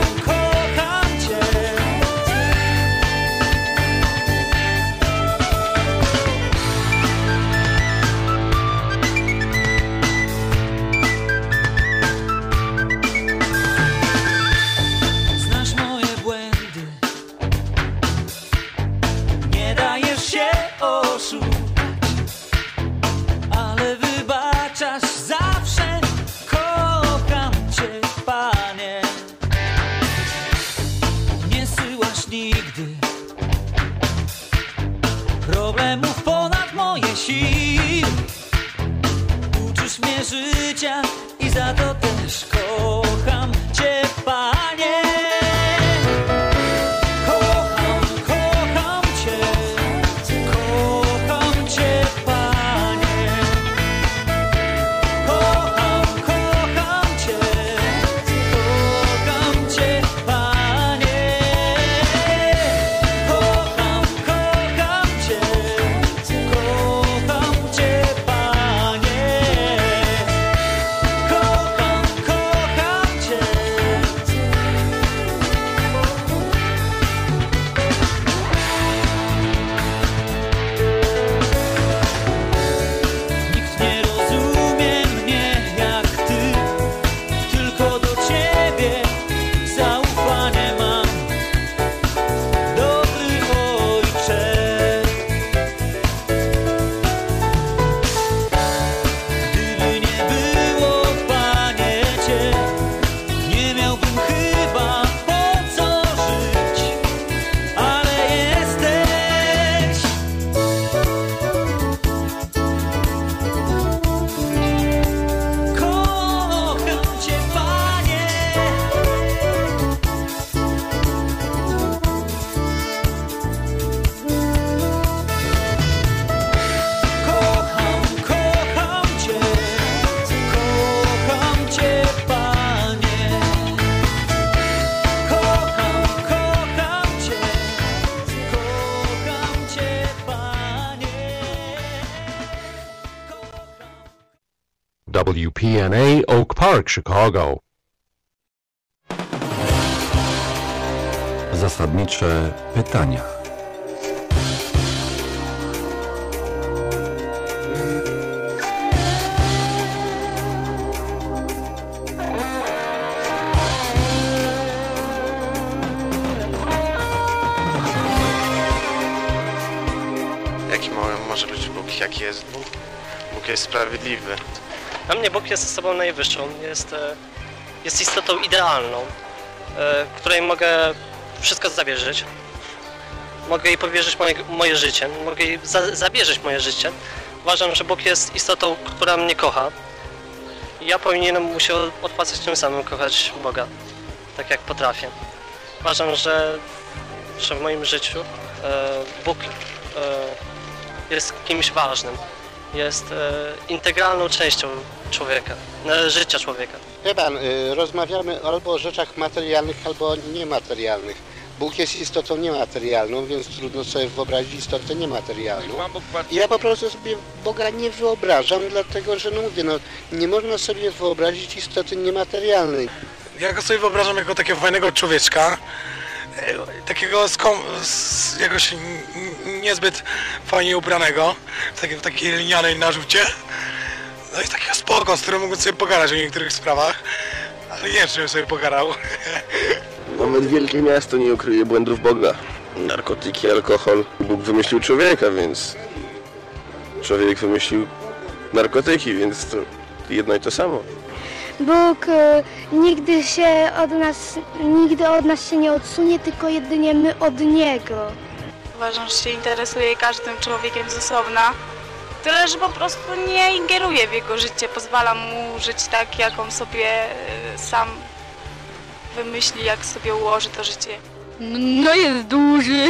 WPNA Oak Park, Chicago. Zasadnicze pytania. Jaki może być Bóg? Jaki jest Bóg? Bóg jest sprawiedliwy. Dla mnie Bóg jest osobą najwyższą, jest istotą idealną, której mogę wszystko zawierzyć. Mogę jej powierzyć moje życie, mogę jej zawierzyć moje życie. Uważam, że Bóg jest istotą, która mnie kocha. I ja powinienem mu się odpłacać tym samym, kochać Boga, tak jak potrafię. Uważam, że w moim życiu Bóg jest kimś ważnym. Jest integralną częścią człowieka, życia człowieka. Wie pan, rozmawiamy albo o rzeczach materialnych, albo niematerialnych. Bóg jest istotą niematerialną, więc trudno sobie wyobrazić istotę niematerialną. Ja po prostu sobie Boga nie wyobrażam, dlatego że nie można sobie wyobrazić istoty niematerialnej. Ja go sobie wyobrażam jako takiego fajnego człowieczka, takiego jakoś niezbyt fajnie ubranego, w takiej linianej narzucie. No i takiego spoko, z którym mógłbym sobie pogadać o niektórych sprawach, ale nie wiem, czy bym sobie pogadał. Nawet wielkie miasto nie ukryje błędów Boga. Narkotyki, alkohol. Bóg wymyślił człowieka, więc człowiek wymyślił narkotyki, więc to jedno i to samo. Bóg nigdy od nas się nie odsunie, tylko jedynie my od Niego. Uważam, że się interesuje każdym człowiekiem z osobna. Tyle, że po prostu nie ingeruje w jego życie, pozwala mu żyć tak, jak on sobie sam wymyśli, jak sobie ułoży to życie. No jest duży.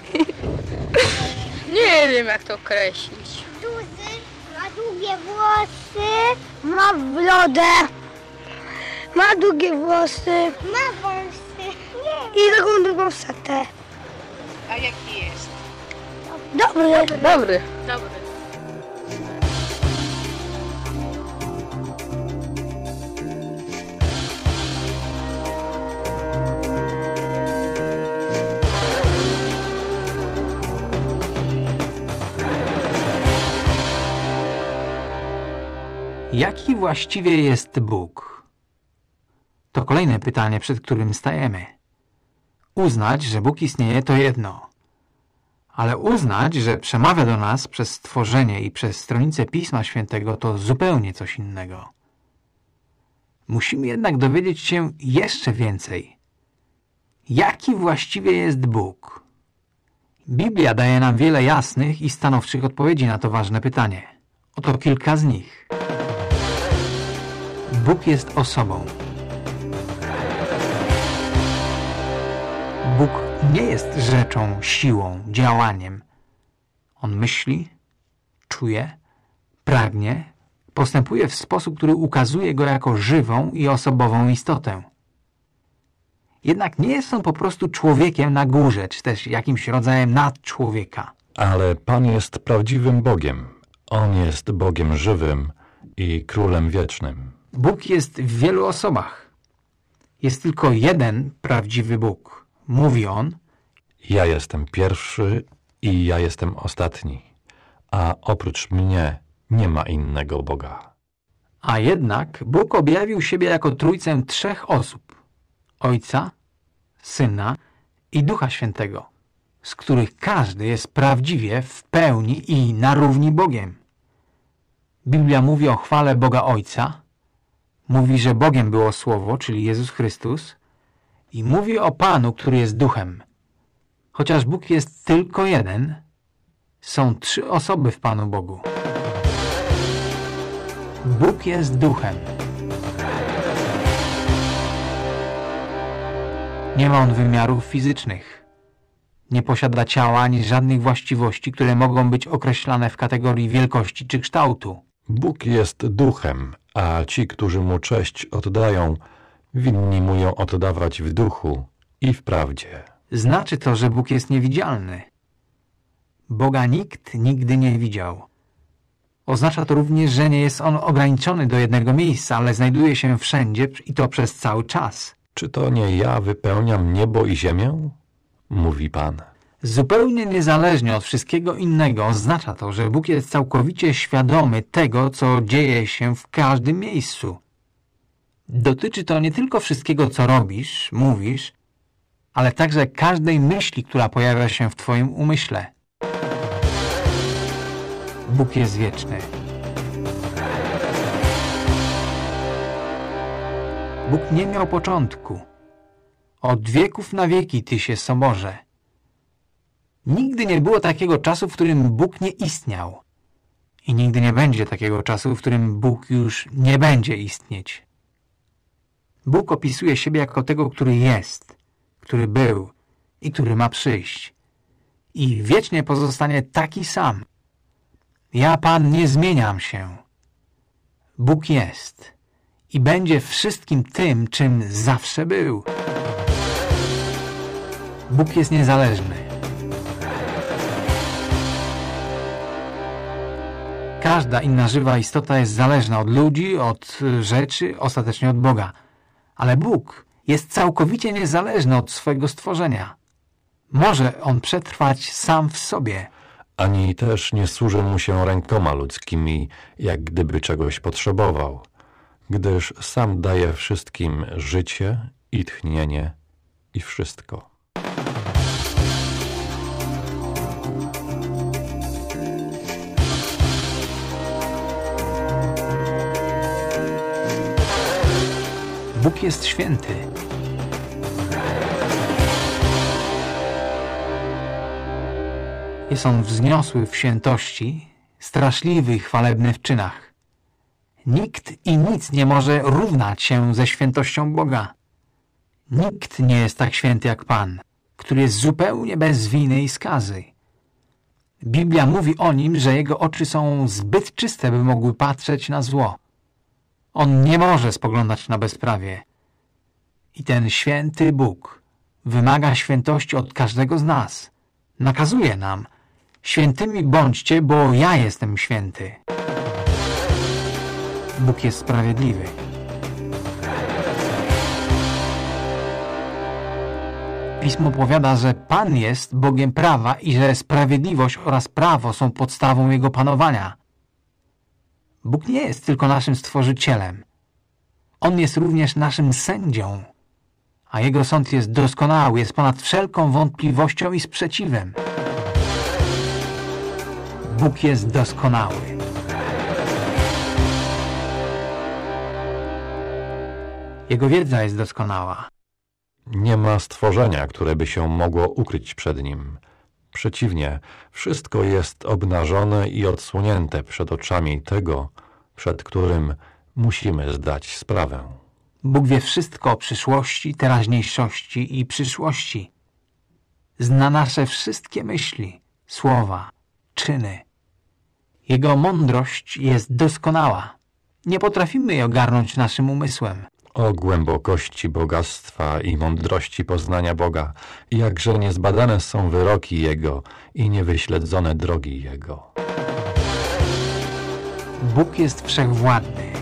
Nie wiem, jak to określić. Duży, ma długie włosy, ma brodę, ma długie włosy, ma wąsy i taką drugą satę. A jaki jest? Dobry. Jaki właściwie jest Bóg? To kolejne pytanie, przed którym stajemy. Uznać, że Bóg istnieje, to jedno. Ale uznać, że przemawia do nas przez stworzenie i przez stronicę Pisma Świętego, to zupełnie coś innego. Musimy jednak dowiedzieć się jeszcze więcej. Jaki właściwie jest Bóg? Biblia daje nam wiele jasnych i stanowczych odpowiedzi na to ważne pytanie. Oto kilka z nich. Bóg jest osobą. Bóg nie jest rzeczą, siłą, działaniem. On myśli, czuje, pragnie, postępuje w sposób, który ukazuje Go jako żywą i osobową istotę. Jednak nie jest on po prostu człowiekiem na górze, czy też jakimś rodzajem nadczłowieka. Ale Pan jest prawdziwym Bogiem. On jest Bogiem żywym i Królem wiecznym. Bóg jest w wielu osobach. Jest tylko jeden prawdziwy Bóg. Mówi On: Ja jestem pierwszy i ja jestem ostatni, a oprócz mnie nie ma innego Boga. A jednak Bóg objawił siebie jako trójcę trzech osób. Ojca, Syna i Ducha Świętego, z których każdy jest prawdziwie, w pełni i na równi Bogiem. Biblia mówi o chwale Boga Ojca, mówi, że Bogiem było Słowo, czyli Jezus Chrystus, i mówi o Panu, który jest Duchem. Chociaż Bóg jest tylko jeden, są trzy osoby w Panu Bogu. Bóg jest Duchem. Nie ma On wymiarów fizycznych. Nie posiada ciała ani żadnych właściwości, które mogą być określane w kategorii wielkości czy kształtu. Bóg jest duchem, a ci, którzy Mu cześć oddają, winni Mu ją oddawać w duchu i w prawdzie. Znaczy to, że Bóg jest niewidzialny. Boga nikt nigdy nie widział. Oznacza to również, że nie jest on ograniczony do jednego miejsca, ale znajduje się wszędzie i to przez cały czas. Czy to nie ja wypełniam niebo i ziemię? Mówi Pan. Zupełnie niezależnie od wszystkiego innego oznacza to, że Bóg jest całkowicie świadomy tego, co dzieje się w każdym miejscu. Dotyczy to nie tylko wszystkiego, co robisz, mówisz, ale także każdej myśli, która pojawia się w Twoim umyśle. Bóg jest wieczny. Bóg nie miał początku. Od wieków na wieki Ty się Soborze. Nigdy nie było takiego czasu, w którym Bóg nie istniał. I nigdy nie będzie takiego czasu, w którym Bóg już nie będzie istnieć. Bóg opisuje siebie jako tego, który jest, który był i który ma przyjść. I wiecznie pozostanie taki sam. Ja, Pan, nie zmieniam się. Bóg jest i będzie wszystkim tym, czym zawsze był. Bóg jest niezależny. Każda inna żywa istota jest zależna od ludzi, od rzeczy, ostatecznie od Boga. Ale Bóg jest całkowicie niezależny od swojego stworzenia. Może On przetrwać sam w sobie. Ani też nie służy Mu się rękoma ludzkimi, jak gdyby czegoś potrzebował, gdyż sam daje wszystkim życie i tchnienie i wszystko. Bóg jest święty. Jest On wzniosły w świętości, straszliwy i chwalebny w czynach. Nikt i nic nie może równać się ze świętością Boga. Nikt nie jest tak święty jak Pan, który jest zupełnie bez winy i skazy. Biblia mówi o Nim, że Jego oczy są zbyt czyste, by mogły patrzeć na zło. On nie może spoglądać na bezprawie. I ten święty Bóg wymaga świętości od każdego z nas. Nakazuje nam: świętymi bądźcie, bo ja jestem święty. Bóg jest sprawiedliwy. Pismo powiada, że Pan jest Bogiem prawa i że sprawiedliwość oraz prawo są podstawą Jego panowania. Bóg nie jest tylko naszym Stworzycielem. On jest również naszym sędzią, a Jego sąd jest doskonały, jest ponad wszelką wątpliwością i sprzeciwem. Bóg jest doskonały. Jego wiedza jest doskonała. Nie ma stworzenia, które by się mogło ukryć przed Nim. Przeciwnie, wszystko jest obnażone i odsłonięte przed oczami tego, przed którym musimy zdać sprawę. Bóg wie wszystko o przyszłości, teraźniejszości i przyszłości. Zna nasze wszystkie myśli, słowa, czyny. Jego mądrość jest doskonała. Nie potrafimy jej ogarnąć naszym umysłem. O głębokości bogactwa i mądrości poznania Boga, jakże niezbadane są wyroki Jego i niewyśledzone drogi Jego. Bóg jest wszechwładny.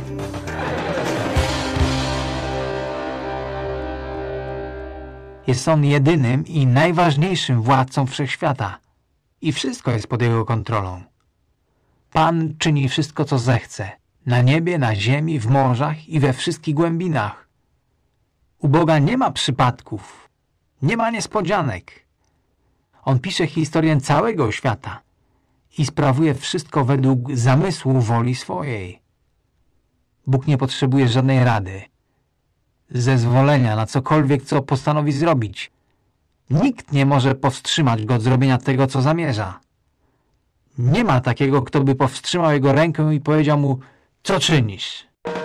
Jest On jedynym i najważniejszym władcą wszechświata i wszystko jest pod Jego kontrolą. Pan czyni wszystko, co zechce, na niebie, na ziemi, w morzach i we wszystkich głębinach. U Boga nie ma przypadków, nie ma niespodzianek. On pisze historię całego świata i sprawuje wszystko według zamysłu woli swojej. Bóg nie potrzebuje żadnej rady, zezwolenia na cokolwiek, co postanowi zrobić. Nikt nie może powstrzymać Go od zrobienia tego, co zamierza. Nie ma takiego, kto by powstrzymał Jego rękę i powiedział Mu: co czynisz?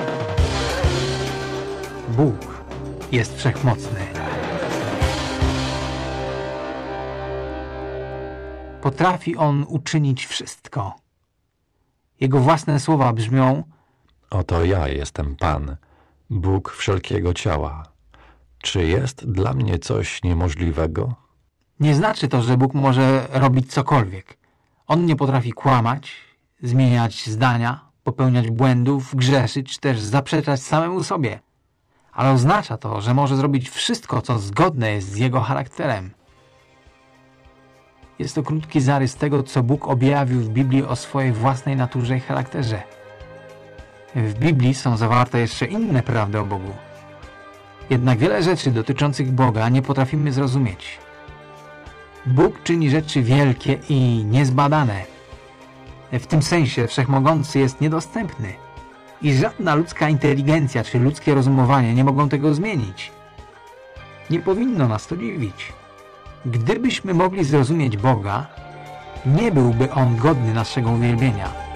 Bóg jest wszechmocny. Potrafi On uczynić wszystko. Jego własne słowa brzmią: Oto ja jestem Pan, Bóg wszelkiego ciała. Czy jest dla mnie coś niemożliwego? Nie znaczy to, że Bóg może robić cokolwiek. On nie potrafi kłamać, zmieniać zdania, popełniać błędów, grzeszyć, czy też zaprzeczać samemu sobie. Ale oznacza to, że może zrobić wszystko, co zgodne jest z jego charakterem. Jest to krótki zarys tego, co Bóg objawił w Biblii o swojej własnej naturze i charakterze. W Biblii są zawarte jeszcze inne prawdy o Bogu. Jednak wiele rzeczy dotyczących Boga nie potrafimy zrozumieć. Bóg czyni rzeczy wielkie i niezbadane. W tym sensie Wszechmogący jest niedostępny. I żadna ludzka inteligencja czy ludzkie rozumowanie nie mogą tego zmienić. Nie powinno nas to dziwić. Gdybyśmy mogli zrozumieć Boga, nie byłby On godny naszego uwielbienia.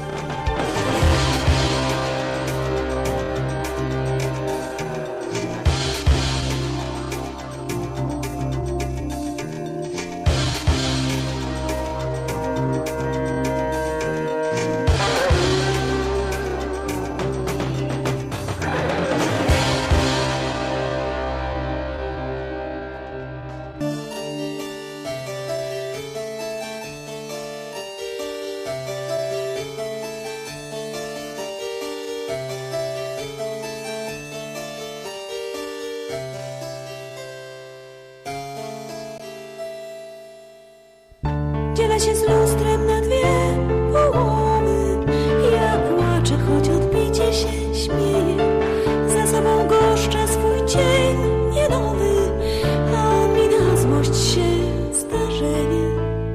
Dzielę się z lustrem na dwie połowy. Ja płaczę, choć odbicie się śmieje. Za sobą goszczę swój cień niedowy, a mi na złość się starzeje.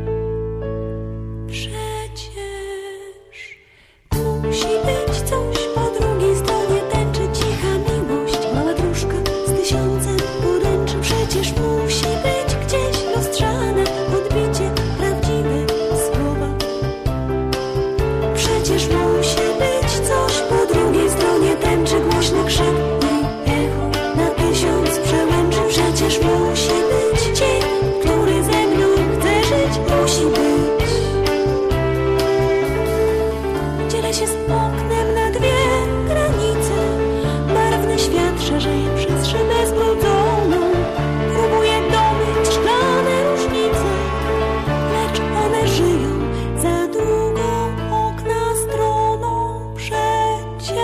Przecież musi być coś po drugiej stronie tęczy. Cicha miłość, mała dróżka z 1000 poręczy. Przecież musi być gdzieś lustrzane odbicie, prawdziwe słowa. Przecież musi być coś po drugiej stronie tęczy. Głośny krzyk i echo na 1000 przełęczy. Przecież musi być dzień, który ze mną chce żyć. Musi być. Dzielę się z oknem na dwie granice. Barwny świat szerzeje przez szybę zbrudzoną. Próbuję domyć szklane różnice, lecz one żyją za drugą okna stroną. Przecież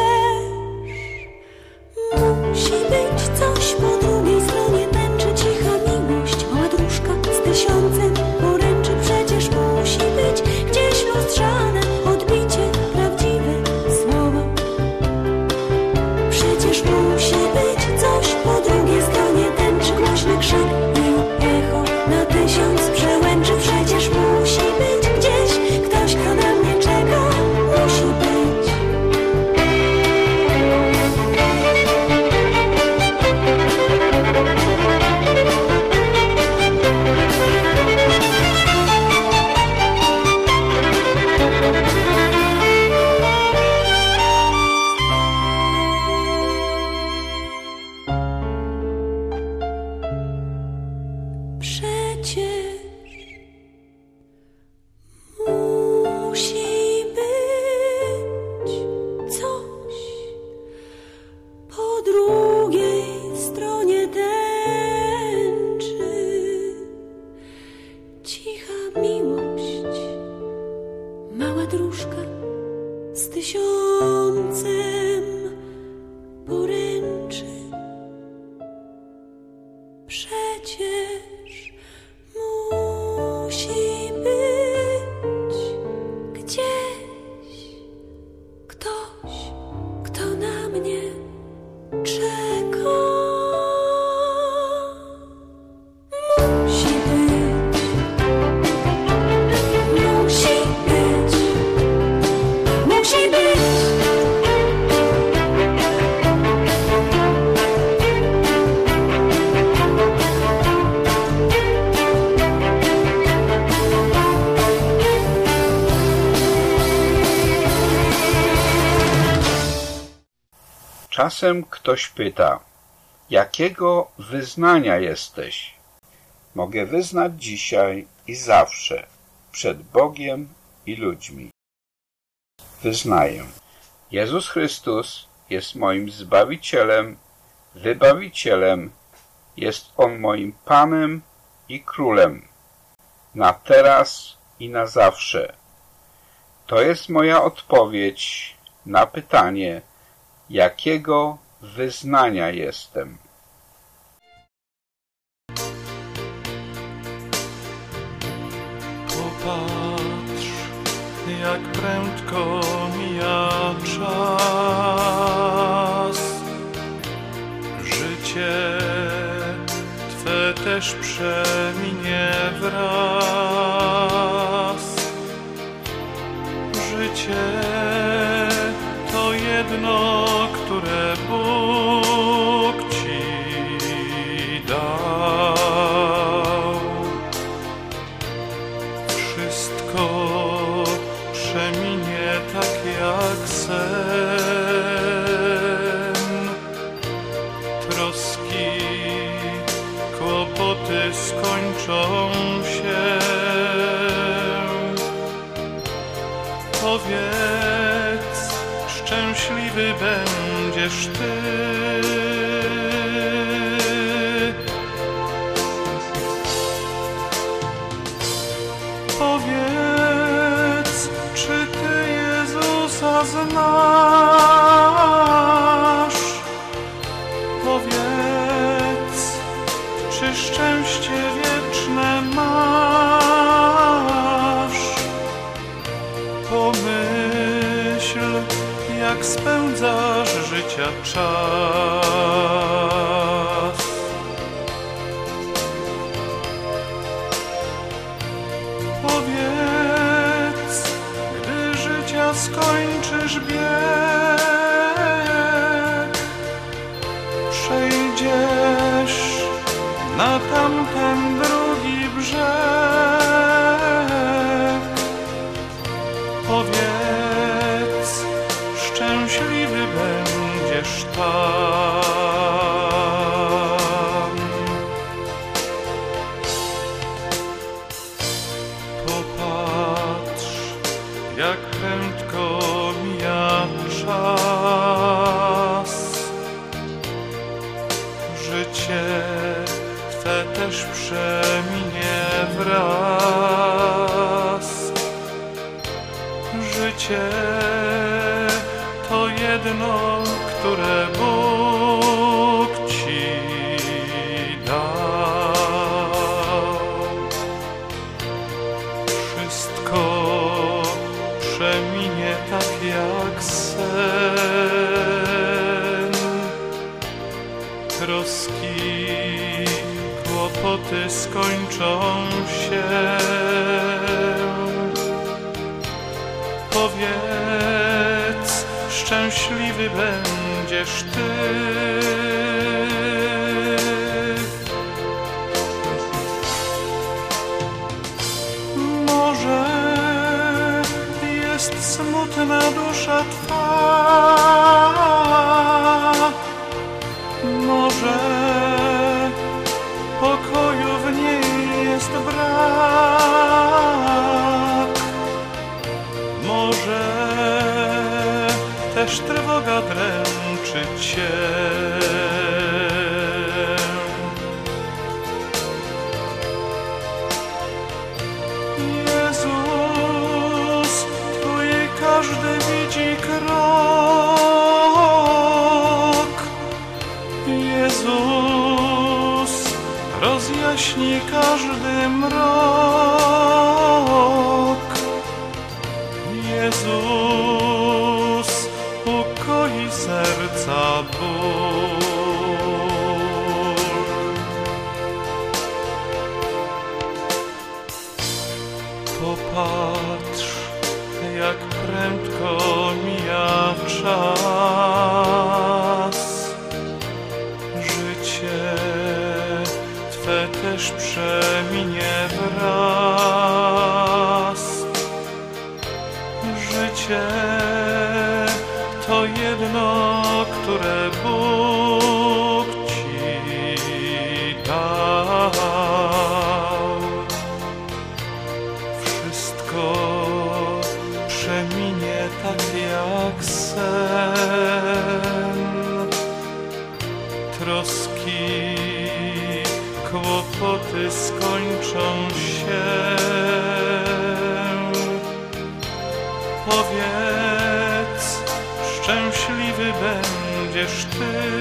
musi być coś po drugiej stronie tęczy. Cicha miłość, mała dróżka z 1000 poręczy. Przecież musi być gdzieś lustrzane odbicie, prawdziwe słowa. Przecież musi być coś po drugiej stronie tęczy. Głośny krzyk i echo na 1000 przełęczy. Przecież musi być gdzieś ktoś, kto na mnie czeka. Musi być. Przecież musi być coś po drugiej stronie tęczy. Cicha miłość, mała dróżka z 1000 poręczy. Przecież musi być gdzieś ktoś, kto na mnie czeka. Musi być. Musi być. Musi być. Czasem ktoś pyta, jakiego wyznania jesteś? Mogę wyznać dzisiaj i zawsze, przed Bogiem i ludźmi. Wyznaję. Jezus Chrystus jest moim Zbawicielem, Wybawicielem, jest On moim Panem i Królem, na teraz i na zawsze. To jest moja odpowiedź na pytanie, jakiego wyznania jestem. Popatrz, jak prędko mija czas. Życie Twe też przeminie wraz. Życie to jedno, które Bóg Ci dał. Wszystko przeminie tak jak sen. Troski, kłopoty skończą się. Powiedz, szczęśliwy będziesz Ty. Powiedz, czy Ty Jezusa znasz? Powiedz, czy szczęście wieczne masz? Pomyśl, jak spędzasz życia czas. Powiedz, gdy życia skończysz bieg, przejdziesz na tamten drugi brzeg. Powiedz, szczęśliwy będziesz tam. Popatrz, jak prędko mija czas. Życie Twe też przeminie wraz. Życie to jedno, które Bóg Ci dał. Wszystko przeminie tak jak sen. Troski, kłopoty skończą się. Powiedz, szczęśliwy będziesz Ty. Może jest smutna dusza Twa, może pokoju w niej jest brak, może też trwoga dręczy Cię. Jezus Twój każdy widzi krok. Jezus rozjaśni każdy mrok. Jezus ukoi serca ból. Popatrz, jak prędko mija czas. Życie Twe też przeminie wraz. Życie to jedno, które Bóg Ci dał. Wszystko przeminie tak jak sen. Troski, kłopoty skończą się. Powiedz, szczęśliwy będziesz Ty.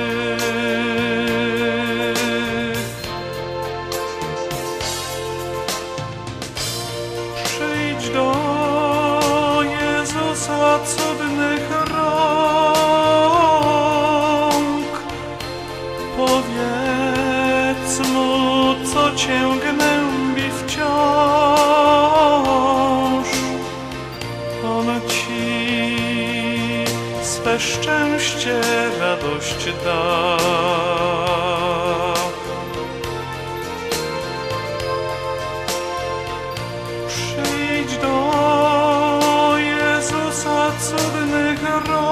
Przyjdź do Jezusa cudnych rąk. Powiedz Mu, co Cię gnębi wciąż. On Ci swe szczęście, radość da. Przyjdź do Jezusa cudnych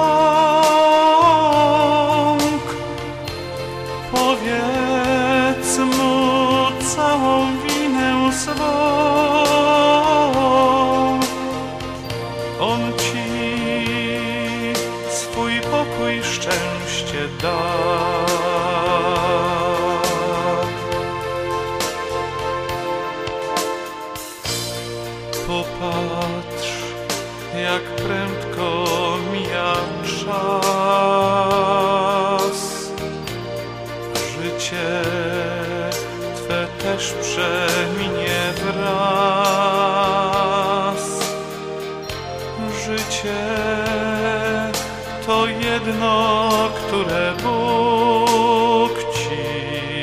rąk. Powiedz Mu całą winę swą. On Ci swój pokój, szczęście da. Popatrz, jak prędko mija czas. Życie Twe też przeminie wraz. Życie to jedno, które Bóg Ci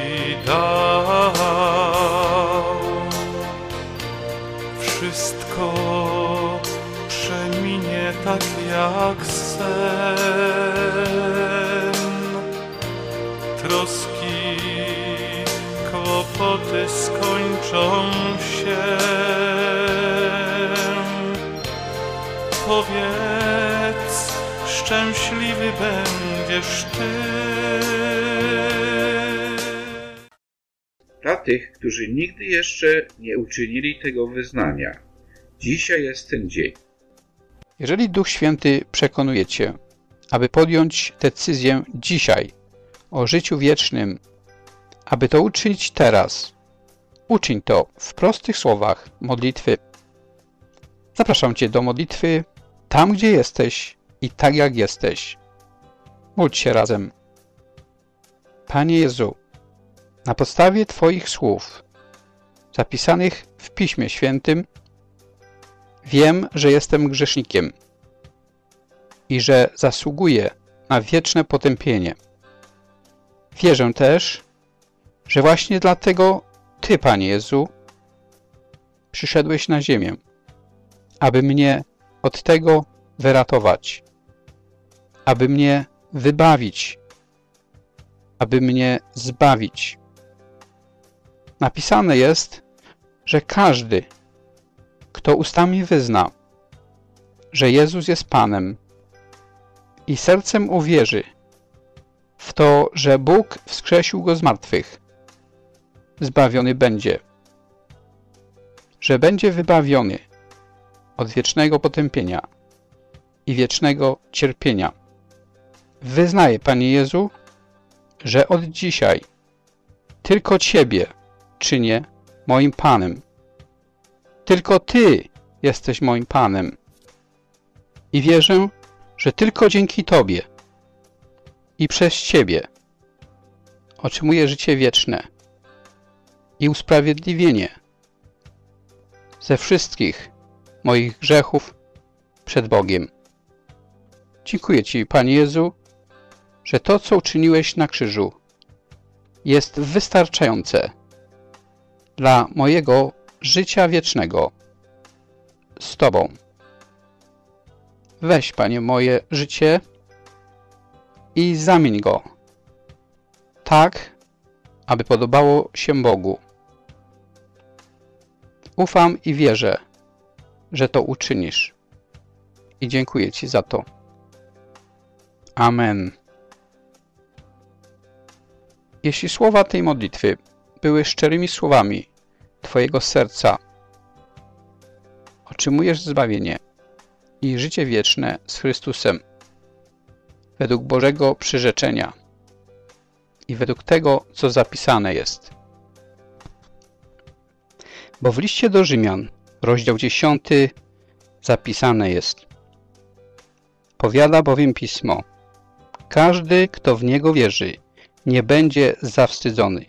dał. Wszystko przeminie tak jak sen. Troski, kłopoty skończą się. Powiedz, szczęśliwy będziesz Ty. Dla tych, którzy nigdy jeszcze nie uczynili tego wyznania, dzisiaj jest ten dzień. Jeżeli Duch Święty przekonuje Cię, aby podjąć decyzję dzisiaj o życiu wiecznym, aby to uczynić teraz, uczyń to w prostych słowach modlitwy. Zapraszam Cię do modlitwy tam, gdzie jesteś i tak jak jesteś. Módl się razem. Panie Jezu, na podstawie Twoich słów, zapisanych w Piśmie Świętym, wiem, że jestem grzesznikiem i że zasługuję na wieczne potępienie. Wierzę też, że właśnie dlatego Ty, Panie Jezu, przyszedłeś na ziemię, aby mnie od tego wyratować, aby mnie wybawić, aby mnie zbawić. Napisane jest, że każdy, kto ustami wyzna, że Jezus jest Panem i sercem uwierzy w to, że Bóg wskrzesił Go z martwych, zbawiony będzie, że będzie wybawiony od wiecznego potępienia i wiecznego cierpienia. Wyznaję, Panie Jezu, że od dzisiaj tylko Ciebie czynię moim Panem. Tylko Ty jesteś moim Panem. I wierzę, że tylko dzięki Tobie i przez Ciebie otrzymuję życie wieczne i usprawiedliwienie ze wszystkich moich grzechów przed Bogiem. Dziękuję Ci, Panie Jezu, że to, co uczyniłeś na krzyżu, jest wystarczające dla mojego życia wiecznego z Tobą. Weź, Panie, moje życie i zamień go tak, aby podobało się Bogu. Ufam i wierzę, że to uczynisz. I dziękuję Ci za to. Amen. Jeśli słowa tej modlitwy były szczerymi słowami Twojego serca, otrzymujesz zbawienie i życie wieczne z Chrystusem według Bożego przyrzeczenia i według tego, co zapisane jest. Bo w liście do Rzymian, rozdział 10, zapisane jest. Powiada bowiem Pismo: każdy, kto w Niego wierzy, nie będzie zawstydzony.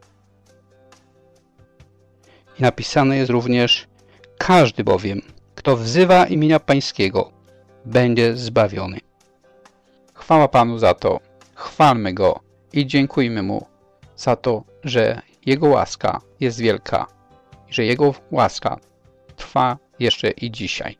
I napisane jest również: każdy bowiem, kto wzywa imienia Pańskiego, będzie zbawiony. Chwała Panu za to, chwalmy Go i dziękujmy Mu za to, że Jego łaska jest wielka i że Jego łaska trwa jeszcze i dzisiaj.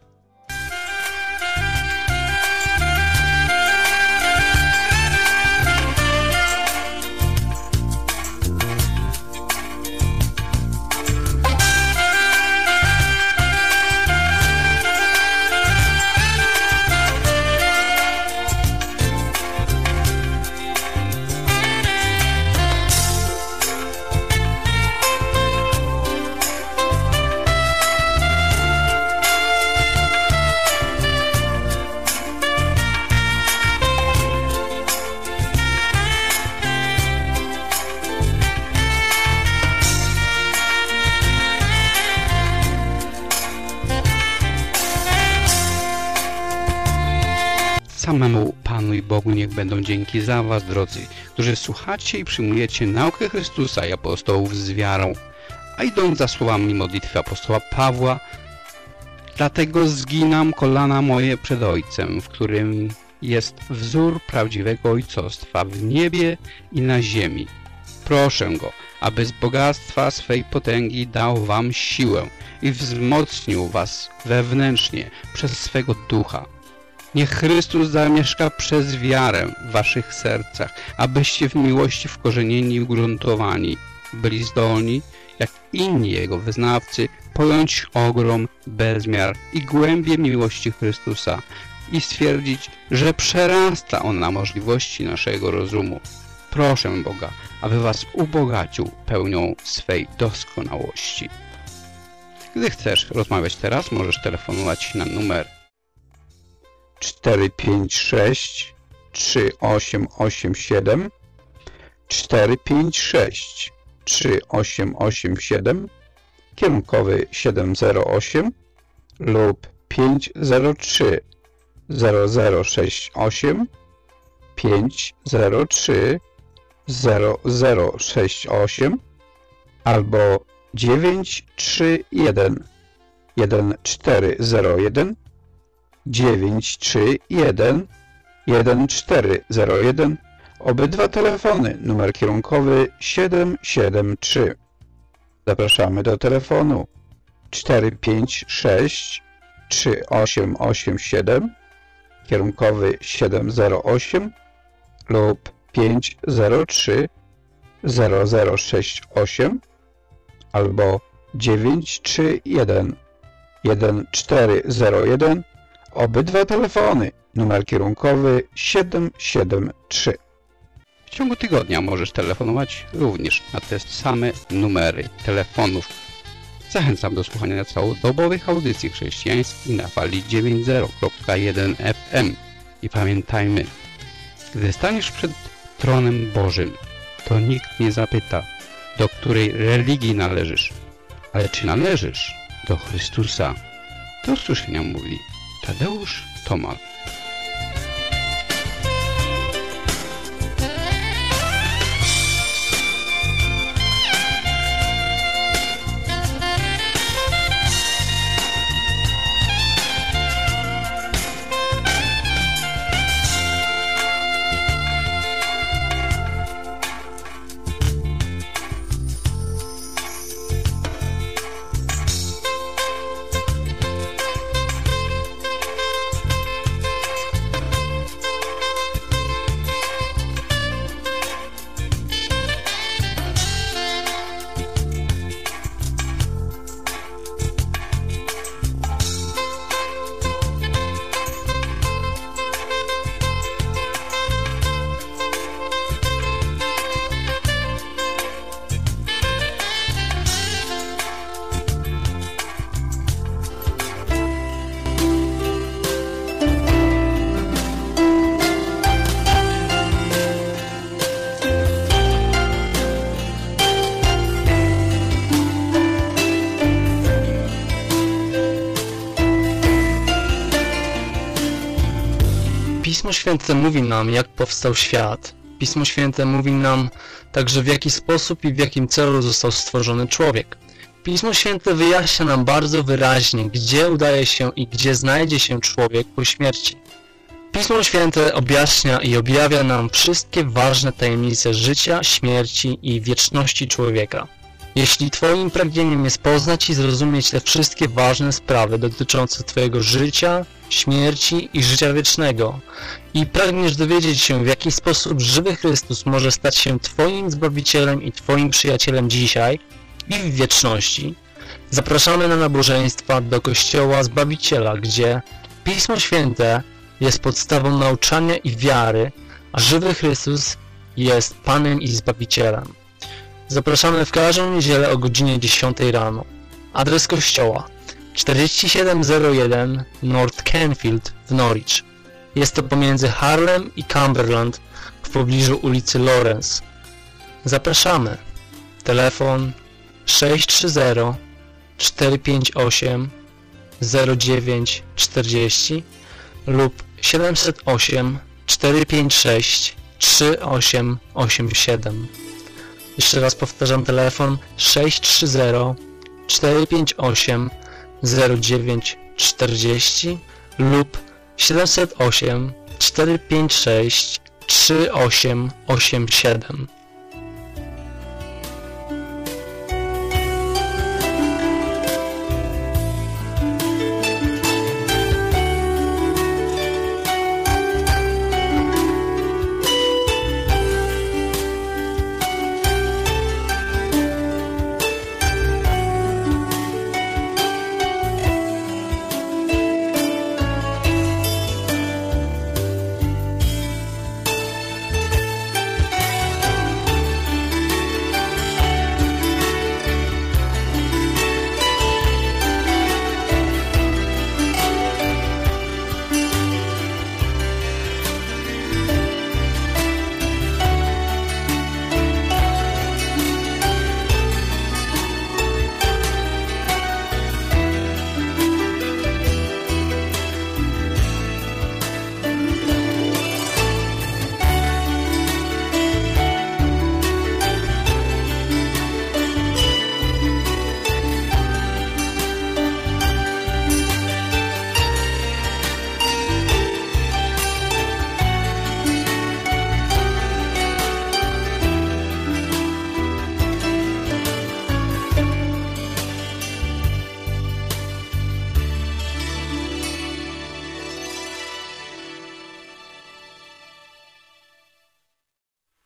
Samemu Panu i Bogu niech będą dzięki za was, drodzy, którzy słuchacie i przyjmujecie naukę Chrystusa i apostołów z wiarą, a idąc za słowami modlitwy apostoła Pawła: dlatego zginam kolana moje przed Ojcem, w którym jest wzór prawdziwego ojcostwa w niebie i na ziemi. Proszę Go, aby z bogactwa swej potęgi dał wam siłę i wzmocnił was wewnętrznie przez swego Ducha. Niech Chrystus zamieszka przez wiarę w waszych sercach, abyście w miłości wkorzenieni i ugruntowani byli zdolni, jak inni Jego wyznawcy, pojąć ogrom, bezmiar i głębię miłości Chrystusa i stwierdzić, że przerasta ona możliwości naszego rozumu. Proszę Boga, aby was ubogacił pełnią swej doskonałości. Gdy chcesz rozmawiać teraz, możesz telefonować na numer 456 3887 456 3887, kierunkowy 708 lub 503 0068 503 0068 albo 931 1401 931 1401. Obydwa telefony, numer kierunkowy 773. Zapraszamy do telefonu 456 3887, kierunkowy 708 lub 503 0068 albo 931 1401. Obydwa telefony, numer kierunkowy 773. W ciągu tygodnia możesz telefonować również na te same numery telefonów. Zachęcam do słuchania całodobowych audycji chrześcijańskich na fali 90.1 FM. I pamiętajmy, gdy staniesz przed tronem Bożym, to nikt nie zapyta, do której religii należysz, ale czy należysz do Chrystusa. Do usłyszenia mówi Tadeusz Tomal. Pismo Święte mówi nam, jak powstał świat. Pismo Święte mówi nam także, w jaki sposób i w jakim celu został stworzony człowiek. Pismo Święte wyjaśnia nam bardzo wyraźnie, gdzie udaje się i gdzie znajdzie się człowiek po śmierci. Pismo Święte objaśnia i objawia nam wszystkie ważne tajemnice życia, śmierci i wieczności człowieka. Jeśli Twoim pragnieniem jest poznać i zrozumieć te wszystkie ważne sprawy dotyczące Twojego życia, śmierci i życia wiecznego i pragniesz dowiedzieć się, w jaki sposób żywy Chrystus może stać się Twoim Zbawicielem i Twoim przyjacielem dzisiaj i w wieczności, zapraszamy na nabożeństwa do Kościoła Zbawiciela, gdzie Pismo Święte jest podstawą nauczania i wiary, a żywy Chrystus jest Panem i Zbawicielem. Zapraszamy w każdą niedzielę o godzinie 10 rano. Adres kościoła 4701 North Canfield w Norwich. Jest to pomiędzy Harlem i Cumberland w pobliżu ulicy Lawrence. Zapraszamy. Telefon 630 458 0940 lub 708 456 3887. Jeszcze raz powtarzam, telefon 630 458 0940 lub 708 456 3887.